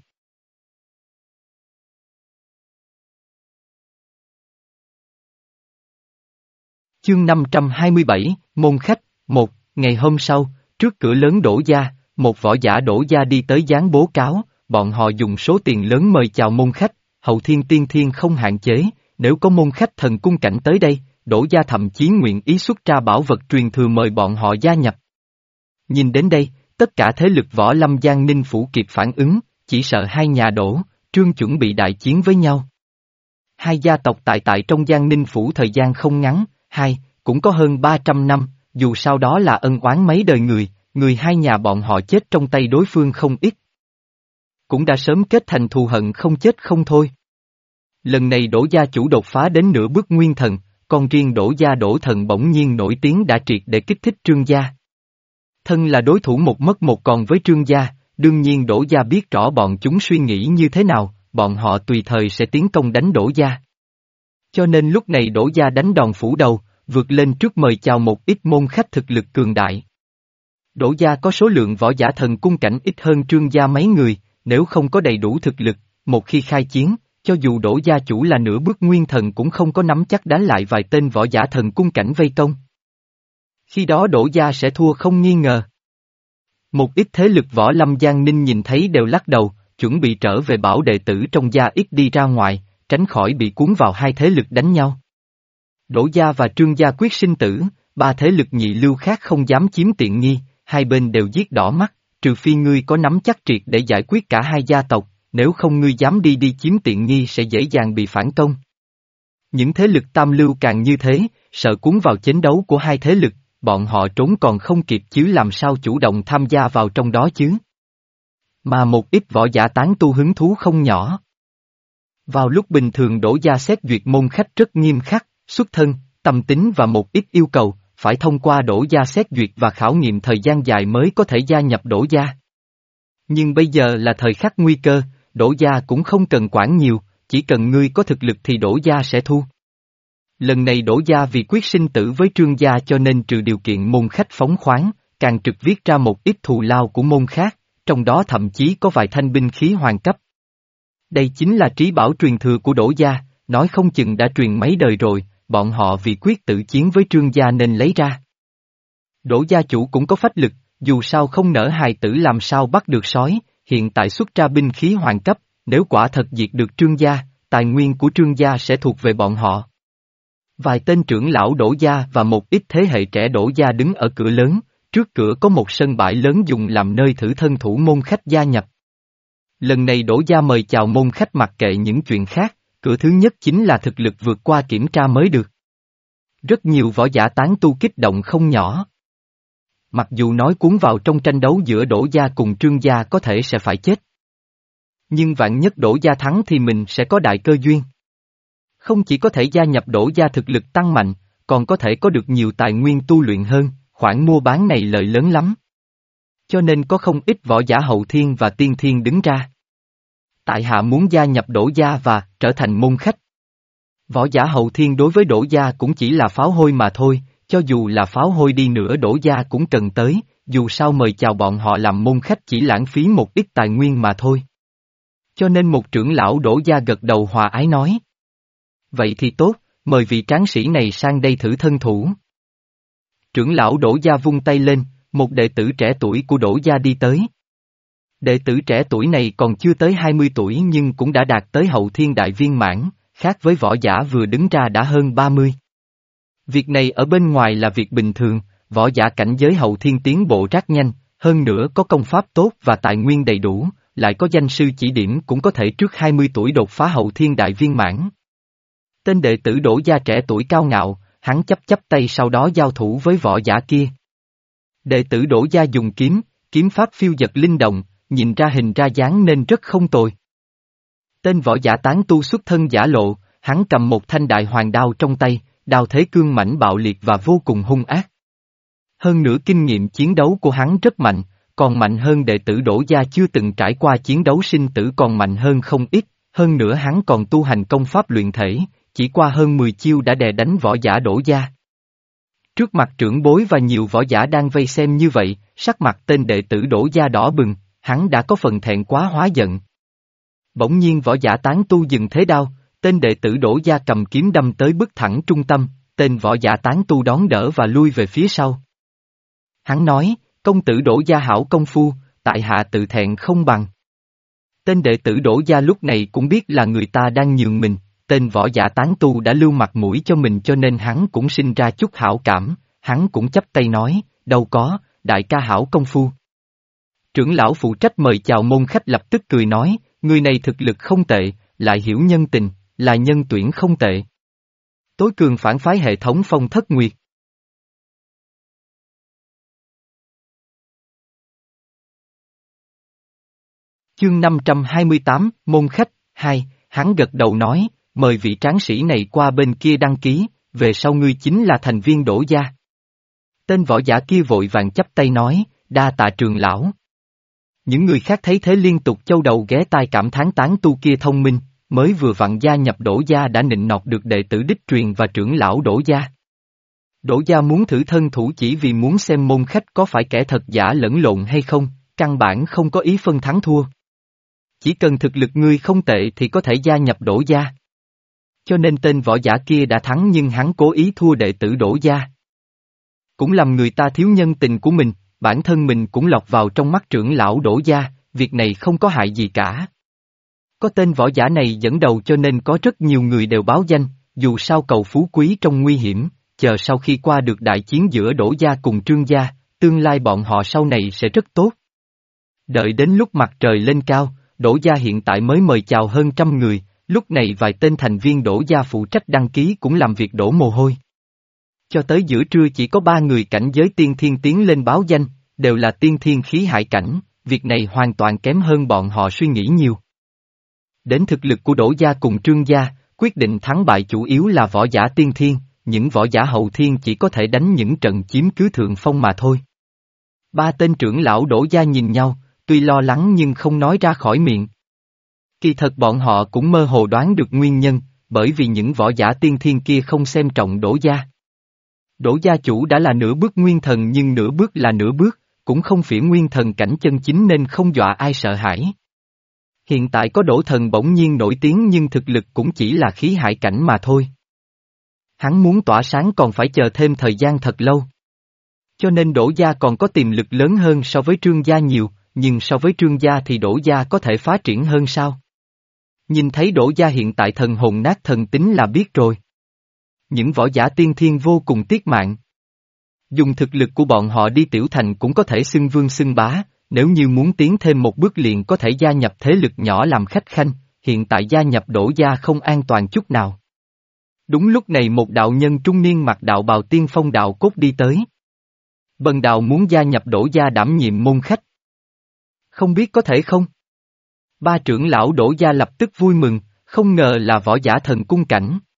Chương năm trăm hai mươi bảy, Môn Khách, một, ngày hôm sau, trước cửa lớn Đỗ gia, một võ giả Đỗ gia đi tới gián bố cáo, bọn họ dùng số tiền lớn mời chào môn khách, hậu thiên tiên thiên không hạn chế, nếu có môn khách thần cung cảnh tới đây, Đỗ gia thậm chí nguyện ý xuất ra bảo vật truyền thừa mời bọn họ gia nhập. Nhìn đến đây, tất cả thế lực võ lâm Giang Ninh Phủ kịp phản ứng, chỉ sợ hai nhà Đỗ, Trương chuẩn bị đại chiến với nhau. Hai gia tộc tại tại trong Giang Ninh Phủ thời gian không ngắn, hai, cũng có hơn ba trăm năm, dù sao đó là ân oán mấy đời người, người hai nhà bọn họ chết trong tay đối phương không ít. Cũng đã sớm kết thành thù hận không chết không thôi. Lần này Đỗ gia chủ đột phá đến nửa bước nguyên thần, còn riêng Đỗ gia Đỗ Thần bỗng nhiên nổi tiếng đã triệt để kích thích Trương gia. Thân là đối thủ một mất một còn với Trương gia, đương nhiên Đỗ gia biết rõ bọn chúng suy nghĩ như thế nào, bọn họ tùy thời sẽ tiến công đánh Đỗ gia. Cho nên lúc này Đỗ gia đánh đòn phủ đầu, vượt lên trước mời chào một ít môn khách thực lực cường đại. Đỗ gia có số lượng võ giả thần cung cảnh ít hơn Trương gia mấy người, nếu không có đầy đủ thực lực, một khi khai chiến, cho dù Đỗ gia chủ là nửa bước nguyên thần cũng không có nắm chắc đánh lại vài tên võ giả thần cung cảnh vây công. Khi đó Đỗ gia sẽ thua không nghi ngờ. Một ít thế lực võ lâm Giang Ninh nhìn thấy đều lắc đầu, chuẩn bị trở về bảo đệ tử trong gia ít đi ra ngoài, tránh khỏi bị cuốn vào hai thế lực đánh nhau. Đỗ gia và Trương gia quyết sinh tử, ba thế lực nhị lưu khác không dám chiếm tiện nghi, hai bên đều giết đỏ mắt, trừ phi ngươi có nắm chắc triệt để giải quyết cả hai gia tộc, nếu không ngươi dám đi đi chiếm tiện nghi sẽ dễ dàng bị phản công. Những thế lực tam lưu càng như thế, sợ cuốn vào chiến đấu của hai thế lực, bọn họ trốn còn không kịp chứ làm sao chủ động tham gia vào trong đó chứ. Mà một ít võ giả tán tu hứng thú không nhỏ. Vào lúc bình thường Đỗ gia xét duyệt môn khách rất nghiêm khắc, xuất thân, tâm tính và một ít yêu cầu, phải thông qua Đỗ gia xét duyệt và khảo nghiệm thời gian dài mới có thể gia nhập Đỗ gia. Nhưng bây giờ là thời khắc nguy cơ, Đỗ gia cũng không cần quản nhiều, chỉ cần ngươi có thực lực thì Đỗ gia sẽ thu. Lần này Đỗ gia vì quyết sinh tử với Trương gia cho nên trừ điều kiện môn khách phóng khoáng, càng trực viết ra một ít thù lao của môn khác, trong đó thậm chí có vài thanh binh khí hoàng cấp. Đây chính là trí bảo truyền thừa của Đỗ gia, nói không chừng đã truyền mấy đời rồi, bọn họ vì quyết tự chiến với Trương gia nên lấy ra. Đỗ gia chủ cũng có phách lực, dù sao không nỡ hài tử làm sao bắt được sói, hiện tại xuất ra binh khí hoàng cấp, nếu quả thật diệt được Trương gia, tài nguyên của Trương gia sẽ thuộc về bọn họ. Vài tên trưởng lão Đỗ gia và một ít thế hệ trẻ Đỗ gia đứng ở cửa lớn, trước cửa có một sân bãi lớn dùng làm nơi thử thân thủ môn khách gia nhập. Lần này Đỗ gia mời chào môn khách mặc kệ những chuyện khác, cửa thứ nhất chính là thực lực vượt qua kiểm tra mới được. Rất nhiều võ giả tán tu kích động không nhỏ. Mặc dù nói cuốn vào trong tranh đấu giữa Đỗ gia cùng Trương gia có thể sẽ phải chết. Nhưng vạn nhất Đỗ gia thắng thì mình sẽ có đại cơ duyên. Không chỉ có thể gia nhập Đỗ gia thực lực tăng mạnh, còn có thể có được nhiều tài nguyên tu luyện hơn, khoản mua bán này lợi lớn lắm. Cho nên có không ít võ giả hậu thiên và tiên thiên đứng ra. Tại hạ muốn gia nhập Đỗ gia và trở thành môn khách. Võ giả hậu thiên đối với Đỗ gia cũng chỉ là pháo hôi mà thôi, cho dù là pháo hôi đi nữa Đỗ gia cũng cần tới, dù sao mời chào bọn họ làm môn khách chỉ lãng phí một ít tài nguyên mà thôi. Cho nên một trưởng lão Đỗ gia gật đầu hòa ái nói. Vậy thì tốt, mời vị tráng sĩ này sang đây thử thân thủ. Trưởng lão Đỗ gia vung tay lên, một đệ tử trẻ tuổi của Đỗ gia đi tới. Đệ tử trẻ tuổi này còn chưa tới hai mươi tuổi nhưng cũng đã đạt tới hậu thiên đại viên mãn, khác với võ giả vừa đứng ra đã hơn ba mươi. Việc này ở bên ngoài là việc bình thường, võ giả cảnh giới hậu thiên tiến bộ rất nhanh, hơn nữa có công pháp tốt và tài nguyên đầy đủ, lại có danh sư chỉ điểm cũng có thể trước hai mươi tuổi đột phá hậu thiên đại viên mãn. Tên đệ tử Đỗ gia trẻ tuổi cao ngạo, hắn chấp chấp tay sau đó giao thủ với võ giả kia. Đệ tử Đỗ gia dùng kiếm, kiếm pháp phiêu dật linh động, nhìn ra hình ra dáng nên rất không tồi. Tên võ giả tán tu xuất thân giả lộ, hắn cầm một thanh đại hoàng đao trong tay, đao thế cương mãnh bạo liệt và vô cùng hung ác. Hơn nữa kinh nghiệm chiến đấu của hắn rất mạnh, còn mạnh hơn đệ tử Đỗ gia chưa từng trải qua chiến đấu sinh tử còn mạnh hơn không ít, hơn nữa hắn còn tu hành công pháp luyện thể, chỉ qua hơn mười chiêu đã đè đánh võ giả Đỗ gia. Trước mặt trưởng bối và nhiều võ giả đang vây xem như vậy, sắc mặt tên đệ tử Đỗ gia đỏ bừng, hắn đã có phần thẹn quá hóa giận. Bỗng nhiên võ giả tán tu dừng thế đao, tên đệ tử Đỗ gia cầm kiếm đâm tới bức thẳng trung tâm, tên võ giả tán tu đón đỡ và lui về phía sau. Hắn nói, công tử Đỗ gia hảo công phu, tại hạ tự thẹn không bằng. Tên đệ tử Đỗ gia lúc này cũng biết là người ta đang nhường mình, tên võ giả tán tu đã lưu mặt mũi cho mình cho nên hắn cũng sinh ra chút hảo cảm, hắn cũng chắp tay nói, đâu có, đại ca hảo công phu. Trưởng lão phụ trách mời chào môn khách lập tức cười nói, người này thực lực không tệ, lại hiểu nhân tình, là nhân tuyển không tệ. Tối cường phản phái hệ thống Phong Thất Nguyệt. Chương năm trăm hai mươi tám, môn khách, hai, hắn gật đầu nói, mời vị tráng sĩ này qua bên kia đăng ký, về sau ngươi chính là thành viên Đỗ gia. Tên võ giả kia vội vàng chắp tay nói, đa tạ trường lão. Những người khác thấy thế liên tục châu đầu ghé tai cảm thán tán tu kia thông minh, mới vừa vặn gia nhập Đỗ gia đã nịnh nọt được đệ tử đích truyền và trưởng lão Đỗ gia. Đỗ gia muốn thử thân thủ chỉ vì muốn xem môn khách có phải kẻ thật giả lẫn lộn hay không, căn bản không có ý phân thắng thua. Chỉ cần thực lực ngươi không tệ thì có thể gia nhập Đỗ gia. Cho nên tên võ giả kia đã thắng nhưng hắn cố ý thua đệ tử Đỗ gia. Cũng làm người ta thiếu nhân tình của mình, bản thân mình cũng lọt vào trong mắt trưởng lão Đỗ gia, việc này không có hại gì cả. Có tên võ giả này dẫn đầu cho nên có rất nhiều người đều báo danh, dù sao cầu phú quý trong nguy hiểm, chờ sau khi qua được đại chiến giữa Đỗ gia cùng Trương gia, tương lai bọn họ sau này sẽ rất tốt. Đợi đến lúc mặt trời lên cao, Đỗ gia hiện tại mới mời chào hơn trăm người, lúc này vài tên thành viên Đỗ gia phụ trách đăng ký cũng làm việc đổ mồ hôi. Cho tới giữa trưa chỉ có ba người cảnh giới tiên thiên tiến lên báo danh, đều là tiên thiên khí hải cảnh, việc này hoàn toàn kém hơn bọn họ suy nghĩ nhiều. Đến thực lực của Đỗ gia cùng Trương gia, quyết định thắng bại chủ yếu là võ giả tiên thiên, những võ giả hậu thiên chỉ có thể đánh những trận chiếm cứ thượng phong mà thôi. Ba tên trưởng lão Đỗ gia nhìn nhau, tuy lo lắng nhưng không nói ra khỏi miệng. Kỳ thật bọn họ cũng mơ hồ đoán được nguyên nhân, bởi vì những võ giả tiên thiên kia không xem trọng Đỗ gia. Đỗ gia chủ đã là nửa bước nguyên thần nhưng nửa bước là nửa bước, cũng không phỉ nguyên thần cảnh chân chính nên không dọa ai sợ hãi. Hiện tại có Đỗ thần bỗng nhiên nổi tiếng nhưng thực lực cũng chỉ là khí hải cảnh mà thôi. Hắn muốn tỏa sáng còn phải chờ thêm thời gian thật lâu. Cho nên Đỗ gia còn có tiềm lực lớn hơn so với Trương gia nhiều, nhưng so với Trương gia thì Đỗ gia có thể phát triển hơn sao? Nhìn thấy Đỗ gia hiện tại thần hồn nát thần tính là biết rồi. Những võ giả tiên thiên vô cùng tiếc mạng. Dùng thực lực của bọn họ đi tiểu thành cũng có thể xưng vương xưng bá, nếu như muốn tiến thêm một bước liền có thể gia nhập thế lực nhỏ làm khách khanh, hiện tại gia nhập Đỗ gia không an toàn chút nào. Đúng lúc này một đạo nhân trung niên mặc đạo bào tiên phong đạo cốt đi tới. Bần đạo muốn gia nhập Đỗ gia đảm nhiệm môn khách. Không biết có thể không? Ba trưởng lão Đỗ gia lập tức vui mừng, không ngờ là võ giả thần cung cảnh.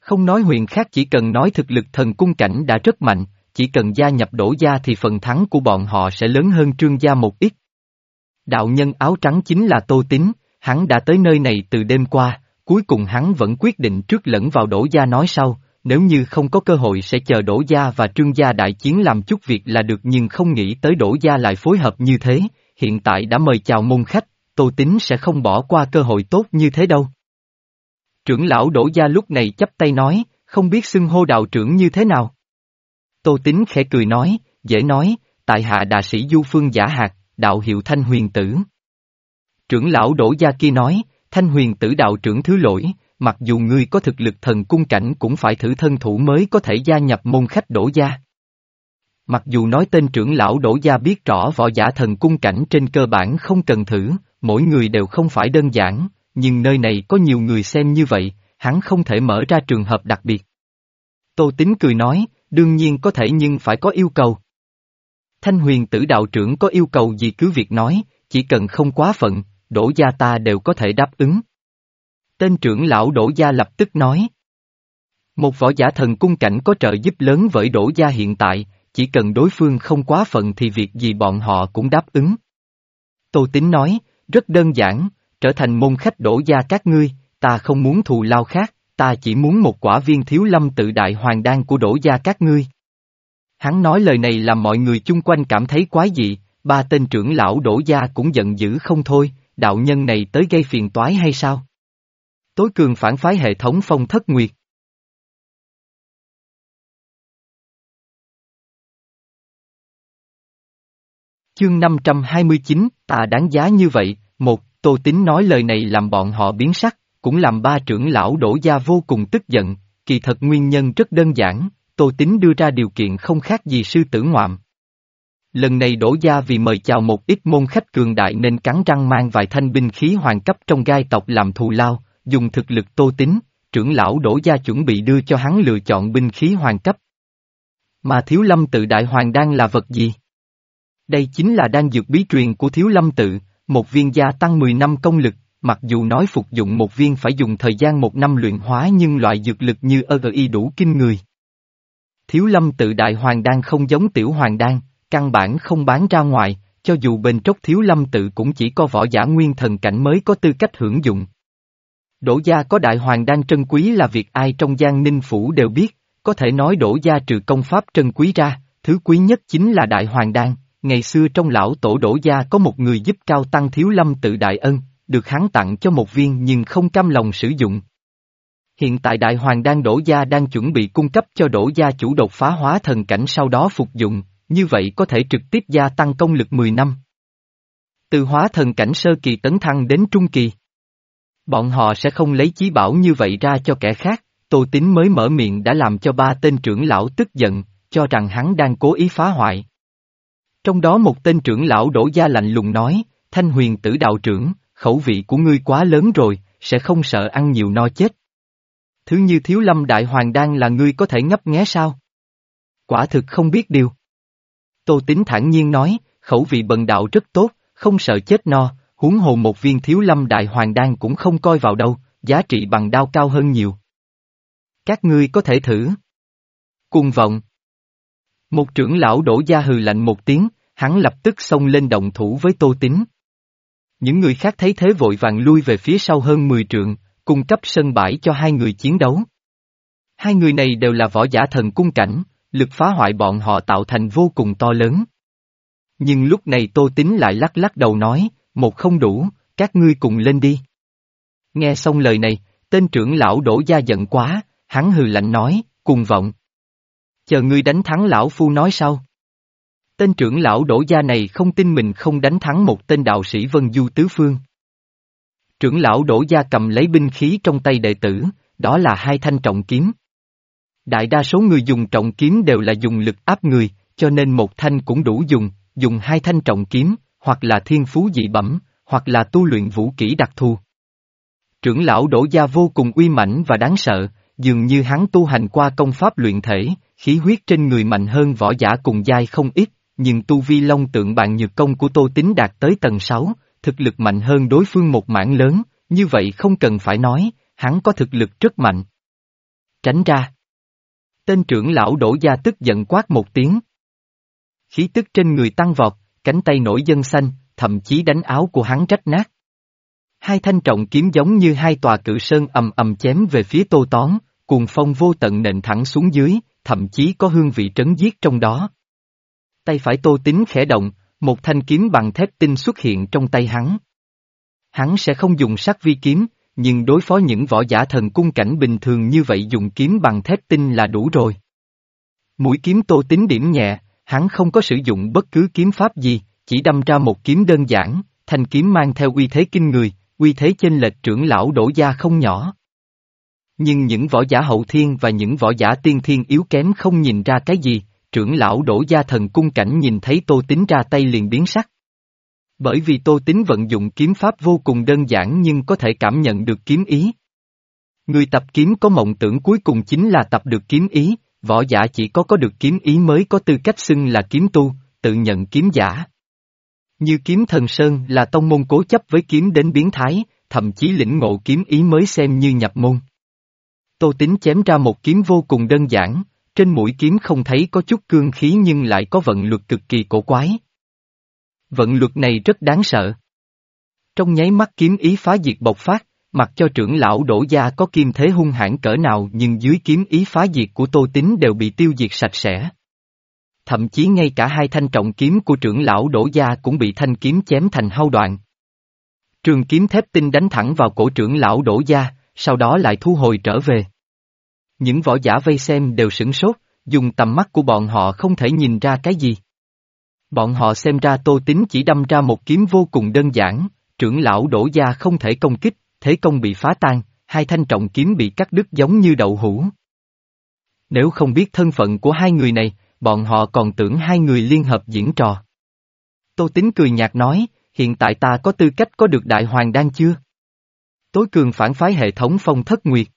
Không nói huyện khác, chỉ cần nói thực lực thần cung cảnh đã rất mạnh, chỉ cần gia nhập Đỗ gia thì phần thắng của bọn họ sẽ lớn hơn Trương gia một ít. Đạo nhân áo trắng chính là Tô Tín, hắn đã tới nơi này từ đêm qua, cuối cùng hắn vẫn quyết định trước lẫn vào Đỗ gia nói sau, nếu như không có cơ hội sẽ chờ Đỗ gia và Trương gia đại chiến làm chút việc là được, nhưng không nghĩ tới Đỗ gia lại phối hợp như thế, hiện tại đã mời chào môn khách, Tô Tín sẽ không bỏ qua cơ hội tốt như thế đâu. Trưởng lão Đỗ gia lúc này chắp tay nói, không biết xưng hô đạo trưởng như thế nào. Tô Tín khẽ cười nói, dễ nói, tại hạ đà sĩ Du Phương Giả Hạt, đạo hiệu Thanh Huyền Tử. Trưởng lão Đỗ gia kia nói, Thanh Huyền Tử đạo trưởng thứ lỗi, mặc dù ngươi có thực lực thần cung cảnh cũng phải thử thân thủ mới có thể gia nhập môn khách Đỗ gia. Mặc dù nói tên trưởng lão Đỗ gia biết rõ võ giả thần cung cảnh trên cơ bản không cần thử, mỗi người đều không phải đơn giản, nhưng nơi này có nhiều người xem như vậy, hắn không thể mở ra trường hợp đặc biệt. Tô Tín cười nói, đương nhiên có thể nhưng phải có yêu cầu. Thanh Huyền Tử đạo trưởng có yêu cầu gì cứ việc nói, chỉ cần không quá phận, Đỗ gia ta đều có thể đáp ứng. Tên trưởng lão Đỗ gia lập tức nói. Một võ giả thần cung cảnh có trợ giúp lớn với Đỗ gia hiện tại, chỉ cần đối phương không quá phận thì việc gì bọn họ cũng đáp ứng. Tô Tín nói, rất đơn giản, trở thành môn khách Đỗ gia các ngươi, ta không muốn thù lao khác, ta chỉ muốn một quả viên thiếu lâm tự đại hoàng đan của Đỗ gia các ngươi. Hắn nói lời này làm mọi người chung quanh cảm thấy quái dị, ba tên trưởng lão Đỗ gia cũng giận dữ không thôi, đạo nhân này tới gây phiền toái hay sao? Tối cường phản phái hệ thống Phong Thất Nguyệt. Chương năm trăm hai mươi chín, ta đáng giá như vậy, một, Tô Tín nói lời này làm bọn họ biến sắc, cũng làm ba trưởng lão Đỗ gia vô cùng tức giận, kỳ thật nguyên nhân rất đơn giản, Tô Tín đưa ra điều kiện không khác gì sư tử ngoạm. Lần này Đỗ gia vì mời chào một ít môn khách cường đại nên cắn răng mang vài thanh binh khí hoàng cấp trong gai tộc làm thù lao, dùng thực lực Tô Tín, trưởng lão Đỗ gia chuẩn bị đưa cho hắn lựa chọn binh khí hoàng cấp. Mà Thiếu Lâm tự đại hoàng đan là vật gì? Đây chính là đan dược bí truyền của Thiếu Lâm tự, một viên gia tăng mười năm công lực, mặc dù nói phục dụng một viên phải dùng thời gian một năm luyện hóa nhưng loại dược lực như ơ y đủ kinh người. Thiếu Lâm tự đại hoàng đan không giống tiểu hoàng đan, căn bản không bán ra ngoài, cho dù bên tróc Thiếu Lâm tự cũng chỉ có võ giả nguyên thần cảnh mới có tư cách hưởng dụng. Đỗ gia có đại hoàng đan trân quý là việc ai trong Giang Ninh Phủ đều biết, có thể nói Đỗ gia trừ công pháp trân quý ra, thứ quý nhất chính là đại hoàng đan. Ngày xưa trong lão tổ Đỗ gia có một người giúp cao tăng Thiếu Lâm tự đại ân, được hắn tặng cho một viên nhưng không cam lòng sử dụng. Hiện tại đại hoàng đan Đỗ gia đang chuẩn bị cung cấp cho Đỗ gia chủ đột phá hóa thần cảnh sau đó phục dụng, như vậy có thể trực tiếp gia tăng công lực mười năm. Từ hóa thần cảnh sơ kỳ tấn thăng đến trung kỳ. Bọn họ sẽ không lấy chí bảo như vậy ra cho kẻ khác, Tô Tín mới mở miệng đã làm cho ba tên trưởng lão tức giận, cho rằng hắn đang cố ý phá hoại. Trong đó một tên trưởng lão Đỗ gia lạnh lùng nói, Thanh Huyền Tử đạo trưởng, khẩu vị của ngươi quá lớn rồi, sẽ không sợ ăn nhiều no chết. Thứ như Thiếu Lâm đại hoàng đan là ngươi có thể ngấp nghé sao? Quả thực không biết điều. Tô Tín thản nhiên nói, khẩu vị bần đạo rất tốt, không sợ chết no, huống hồ một viên Thiếu Lâm đại hoàng đan cũng không coi vào đâu, giá trị bằng đao cao hơn nhiều. Các ngươi có thể thử. Cuồng vọng. Một trưởng lão Đỗ gia hừ lạnh một tiếng, hắn lập tức xông lên động thủ với Tô Tín. Những người khác thấy thế vội vàng lui về phía sau hơn mười trượng, cung cấp sân bãi cho hai người chiến đấu. Hai người này đều là võ giả thần cung cảnh, lực phá hoại bọn họ tạo thành vô cùng to lớn. Nhưng lúc này Tô Tín lại lắc lắc đầu nói, một không đủ, các ngươi cùng lên đi. Nghe xong lời này, tên trưởng lão Đỗ gia giận quá, hắn hừ lạnh nói, cuồng vọng. Chờ ngươi đánh thắng lão phu nói sau. Tên trưởng lão Đỗ gia này không tin mình không đánh thắng một tên đạo sĩ Vân Du Tứ Phương. Trưởng lão Đỗ gia cầm lấy binh khí trong tay đệ tử, đó là hai thanh trọng kiếm. Đại đa số người dùng trọng kiếm đều là dùng lực áp người, cho nên một thanh cũng đủ dùng, dùng hai thanh trọng kiếm, hoặc là thiên phú dị bẩm, hoặc là tu luyện vũ kỹ đặc thù. Trưởng lão Đỗ gia vô cùng uy mãnh và đáng sợ, dường như hắn tu hành qua công pháp luyện thể, khí huyết trên người mạnh hơn võ giả cùng giai không ít, nhưng tu vi long tượng bàn nhược công của Tô Tín đạt tới tầng sáu, thực lực mạnh hơn đối phương một mảng lớn, như vậy không cần phải nói, hắn có thực lực rất mạnh. tránh ra. Tên trưởng lão Đỗ Gia tức giận quát một tiếng. Khí tức trên người tăng vọt, cánh tay nổi gân xanh, thậm chí đánh áo của hắn rách nát. Hai thanh trọng kiếm giống như hai tòa cự sơn ầm ầm chém về phía Tô Tón, cuồng phong vô tận nện thẳng xuống dưới, thậm chí có hương vị trấn giết trong đó. Tay phải Tô Tín khẽ động, một thanh kiếm bằng thép tinh xuất hiện trong tay hắn. Hắn sẽ không dùng sắc vi kiếm, nhưng đối phó những võ giả thần cung cảnh bình thường như vậy dùng kiếm bằng thép tinh là đủ rồi. Mũi kiếm Tô Tín điểm nhẹ, hắn không có sử dụng bất cứ kiếm pháp gì, chỉ đâm ra một kiếm đơn giản, thanh kiếm mang theo uy thế kinh người, uy thế chênh lệch trưởng lão Đỗ Gia không nhỏ. Nhưng những võ giả hậu thiên và những võ giả tiên thiên yếu kém không nhìn ra cái gì, trưởng lão Đỗ Gia thần cung cảnh nhìn thấy Tô Tín ra tay liền biến sắc. Bởi vì Tô Tín vận dụng kiếm pháp vô cùng đơn giản nhưng có thể cảm nhận được kiếm ý. Người tập kiếm có mộng tưởng cuối cùng chính là tập được kiếm ý, võ giả chỉ có có được kiếm ý mới có tư cách xưng là kiếm tu, tự nhận kiếm giả. Như Kiếm Thần Sơn là tông môn cố chấp với kiếm đến biến thái, thậm chí lĩnh ngộ kiếm ý mới xem như nhập môn. Tô Tín chém ra một kiếm vô cùng đơn giản, trên mũi kiếm không thấy có chút cương khí nhưng lại có vận luật cực kỳ cổ quái. Vận luật này rất đáng sợ. Trong nháy mắt kiếm ý phá diệt bộc phát, mặc cho trưởng lão Đỗ Gia có kim thế hung hãn cỡ nào nhưng dưới kiếm ý phá diệt của Tô Tín đều bị tiêu diệt sạch sẽ. Thậm chí ngay cả hai thanh trọng kiếm của trưởng lão Đỗ Gia cũng bị thanh kiếm chém thành hao đoạn. Trường kiếm thép tinh đánh thẳng vào cổ trưởng lão Đỗ Gia, sau đó lại thu hồi trở về. Những võ giả vây xem đều sửng sốt, dùng tầm mắt của bọn họ không thể nhìn ra cái gì. Bọn họ xem ra Tô Tín chỉ đâm ra một kiếm vô cùng đơn giản, trưởng lão Đỗ Gia không thể công kích, thế công bị phá tan, hai thanh trọng kiếm bị cắt đứt giống như đậu hũ. Nếu không biết thân phận của hai người này, bọn họ còn tưởng hai người liên hợp diễn trò. Tô Tín cười nhạt nói, hiện tại ta có tư cách có được đại hoàng đan chưa? Tối cường phản phái hệ thống Phong Thất Nguyệt.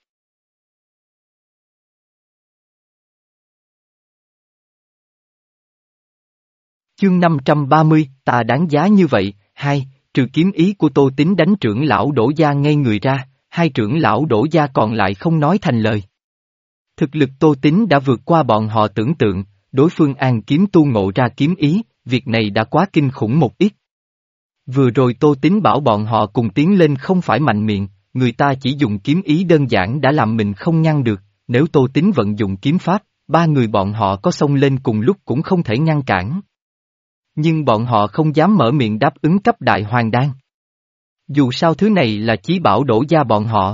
Chương năm trăm ba mươi, ta đáng giá như vậy, hai, trừ kiếm ý của Tô Tín đánh trưởng lão Đỗ Gia ngây người ra, hai trưởng lão Đỗ Gia còn lại không nói thành lời. Thực lực Tô Tín đã vượt qua bọn họ tưởng tượng, đối phương an kiếm tu ngộ ra kiếm ý, việc này đã quá kinh khủng một ít. Vừa rồi Tô Tín bảo bọn họ cùng tiến lên không phải mạnh miệng, người ta chỉ dùng kiếm ý đơn giản đã làm mình không ngăn được, nếu Tô Tín vận dụng kiếm pháp, ba người bọn họ có xông lên cùng lúc cũng không thể ngăn cản. Nhưng bọn họ không dám mở miệng đáp ứng cấp đại hoàng đan. Dù sao thứ này là chí bảo Đỗ Gia bọn họ.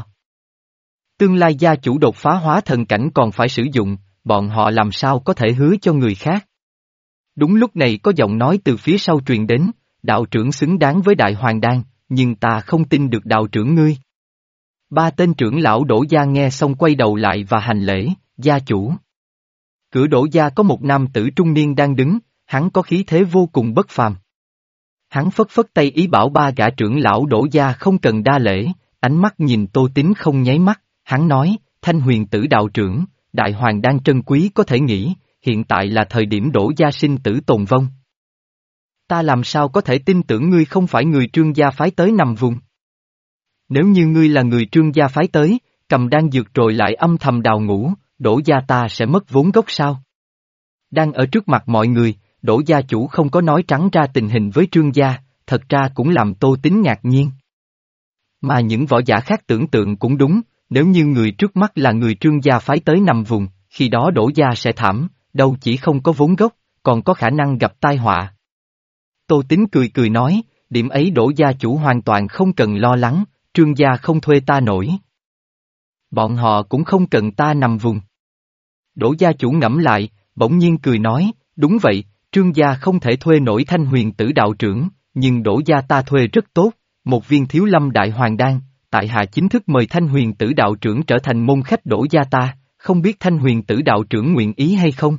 Tương lai gia chủ đột phá hóa thần cảnh còn phải sử dụng, bọn họ làm sao có thể hứa cho người khác. Đúng lúc này có giọng nói từ phía sau truyền đến, đạo trưởng xứng đáng với đại hoàng đan, nhưng ta không tin được đạo trưởng ngươi. Ba tên trưởng lão Đỗ Gia nghe xong quay đầu lại và hành lễ, gia chủ. Cửa Đỗ Gia có một nam tử trung niên đang đứng, hắn có khí thế vô cùng bất phàm. Hắn phất phất tay ý bảo ba gã trưởng lão Đỗ Gia không cần đa lễ, ánh mắt nhìn Tô Tín không nháy mắt, hắn nói, Thanh Huyền tử đạo trưởng, đại hoàng đan trân quý có thể nghĩ, hiện tại là thời điểm Đỗ Gia sinh tử tồn vong. Ta làm sao có thể tin tưởng ngươi không phải người Trương gia phái tới nằm vùng. Nếu như ngươi là người Trương gia phái tới, cầm đan dược rồi lại âm thầm đào ngũ, Đỗ Gia ta sẽ mất vốn gốc sao? Đang ở trước mặt mọi người, Đỗ gia chủ không có nói trắng ra tình hình với Trương gia, thật ra cũng làm Tô Tín ngạc nhiên. Mà những võ giả khác tưởng tượng cũng đúng, nếu như người trước mắt là người Trương gia phái tới nằm vùng, khi đó Đỗ gia sẽ thảm, đâu chỉ không có vốn gốc, còn có khả năng gặp tai họa. Tô Tín cười cười nói, điểm ấy Đỗ gia chủ hoàn toàn không cần lo lắng, Trương gia không thuê ta nổi. Bọn họ cũng không cần ta nằm vùng. Đỗ gia chủ ngẫm lại, bỗng nhiên cười nói, đúng vậy, Trương gia không thể thuê nổi Thanh Huyền tử đạo trưởng, nhưng Đỗ gia ta thuê rất tốt, một viên thiếu lâm đại hoàng đan, tại hạ chính thức mời Thanh Huyền tử đạo trưởng trở thành môn khách Đỗ gia ta, không biết Thanh Huyền tử đạo trưởng nguyện ý hay không?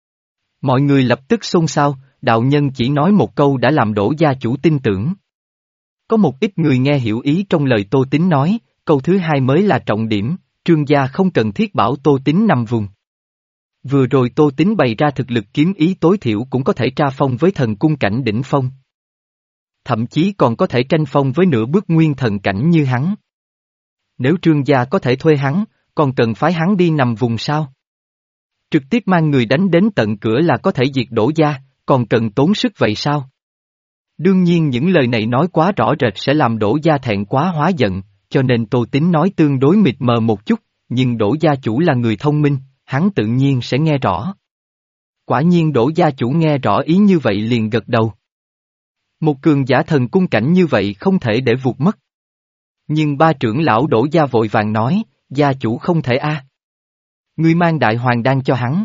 Mọi người lập tức xôn xao, đạo nhân chỉ nói một câu đã làm Đỗ gia chủ tin tưởng. Có một ít người nghe hiểu ý trong lời Tô Tín nói, câu thứ hai mới là trọng điểm, Trương gia không cần thiết bảo Tô Tín nằm vùng. Vừa rồi Tô Tín bày ra thực lực kiếm ý tối thiểu cũng có thể tra phong với thần cung cảnh đỉnh phong. Thậm chí còn có thể tranh phong với nửa bước nguyên thần cảnh như hắn. Nếu Trương gia có thể thuê hắn, còn cần phái hắn đi nằm vùng sao? Trực tiếp mang người đánh đến tận cửa là có thể diệt Đỗ gia, còn cần tốn sức vậy sao? Đương nhiên những lời này nói quá rõ rệt sẽ làm Đỗ gia thẹn quá hóa giận, cho nên Tô Tín nói tương đối mịt mờ một chút, nhưng Đỗ gia chủ là người thông minh, hắn tự nhiên sẽ nghe rõ. Quả nhiên Đỗ gia chủ nghe rõ ý như vậy liền gật đầu. Một cường giả thần cung cảnh như vậy không thể để vụt mất. Nhưng ba trưởng lão Đỗ gia vội vàng nói, gia chủ không thể a. Ngươi mang đại hoàng đan cho hắn.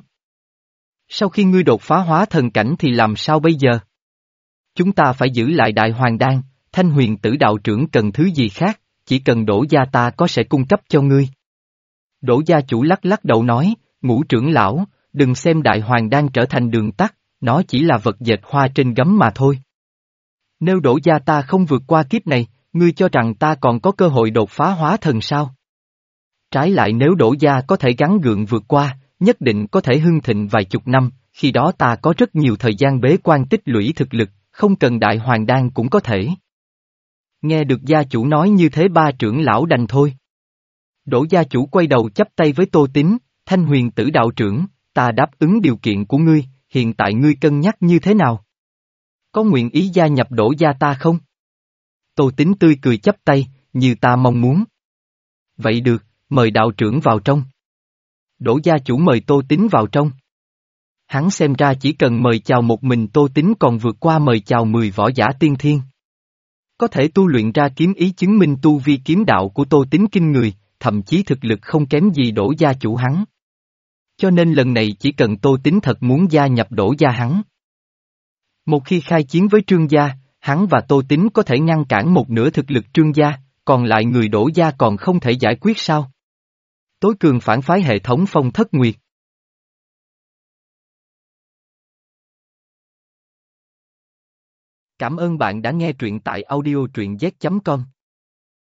Sau khi ngươi đột phá hóa thần cảnh thì làm sao bây giờ? Chúng ta phải giữ lại đại hoàng đan, Thanh Huyền Tử đạo trưởng cần thứ gì khác, chỉ cần Đỗ gia ta có sẽ cung cấp cho ngươi. Đỗ gia chủ lắc lắc đầu nói, Ngũ trưởng lão, đừng xem đại hoàng đan trở thành đường tắt, nó chỉ là vật dệt hoa trên gấm mà thôi. Nếu Đỗ gia ta không vượt qua kiếp này, ngươi cho rằng ta còn có cơ hội đột phá hóa thần sao? Trái lại nếu Đỗ gia có thể gắng gượng vượt qua, nhất định có thể hưng thịnh vài chục năm, khi đó ta có rất nhiều thời gian bế quan tích lũy thực lực, không cần đại hoàng đan cũng có thể. Nghe được gia chủ nói như thế ba trưởng lão đành thôi. Đỗ gia chủ quay đầu chắp tay với Tô Tín, Thanh Huyền Tử đạo trưởng, ta đáp ứng điều kiện của ngươi, hiện tại ngươi cân nhắc như thế nào? Có nguyện ý gia nhập Đỗ gia ta không? Tô Tín tươi cười chắp tay, như ta mong muốn. Vậy được, mời đạo trưởng vào trong. Đỗ gia chủ mời Tô Tín vào trong. Hắn xem ra chỉ cần mời chào một mình Tô Tín còn vượt qua mời chào mười võ giả tiên thiên. Có thể tu luyện ra kiếm ý chứng minh tu vi kiếm đạo của Tô Tín kinh người, thậm chí thực lực không kém gì Đỗ gia chủ hắn. Cho nên lần này chỉ cần Tô Tín thật muốn gia nhập Đỗ gia hắn. Một khi khai chiến với Trương gia, hắn và Tô Tín có thể ngăn cản một nửa thực lực Trương gia, còn lại người Đỗ gia còn không thể giải quyết sao? Tối cường phản phái hệ thống Phong Thất Nguyệt. Cảm ơn bạn đã nghe truyện tại audio truyện z chấm com.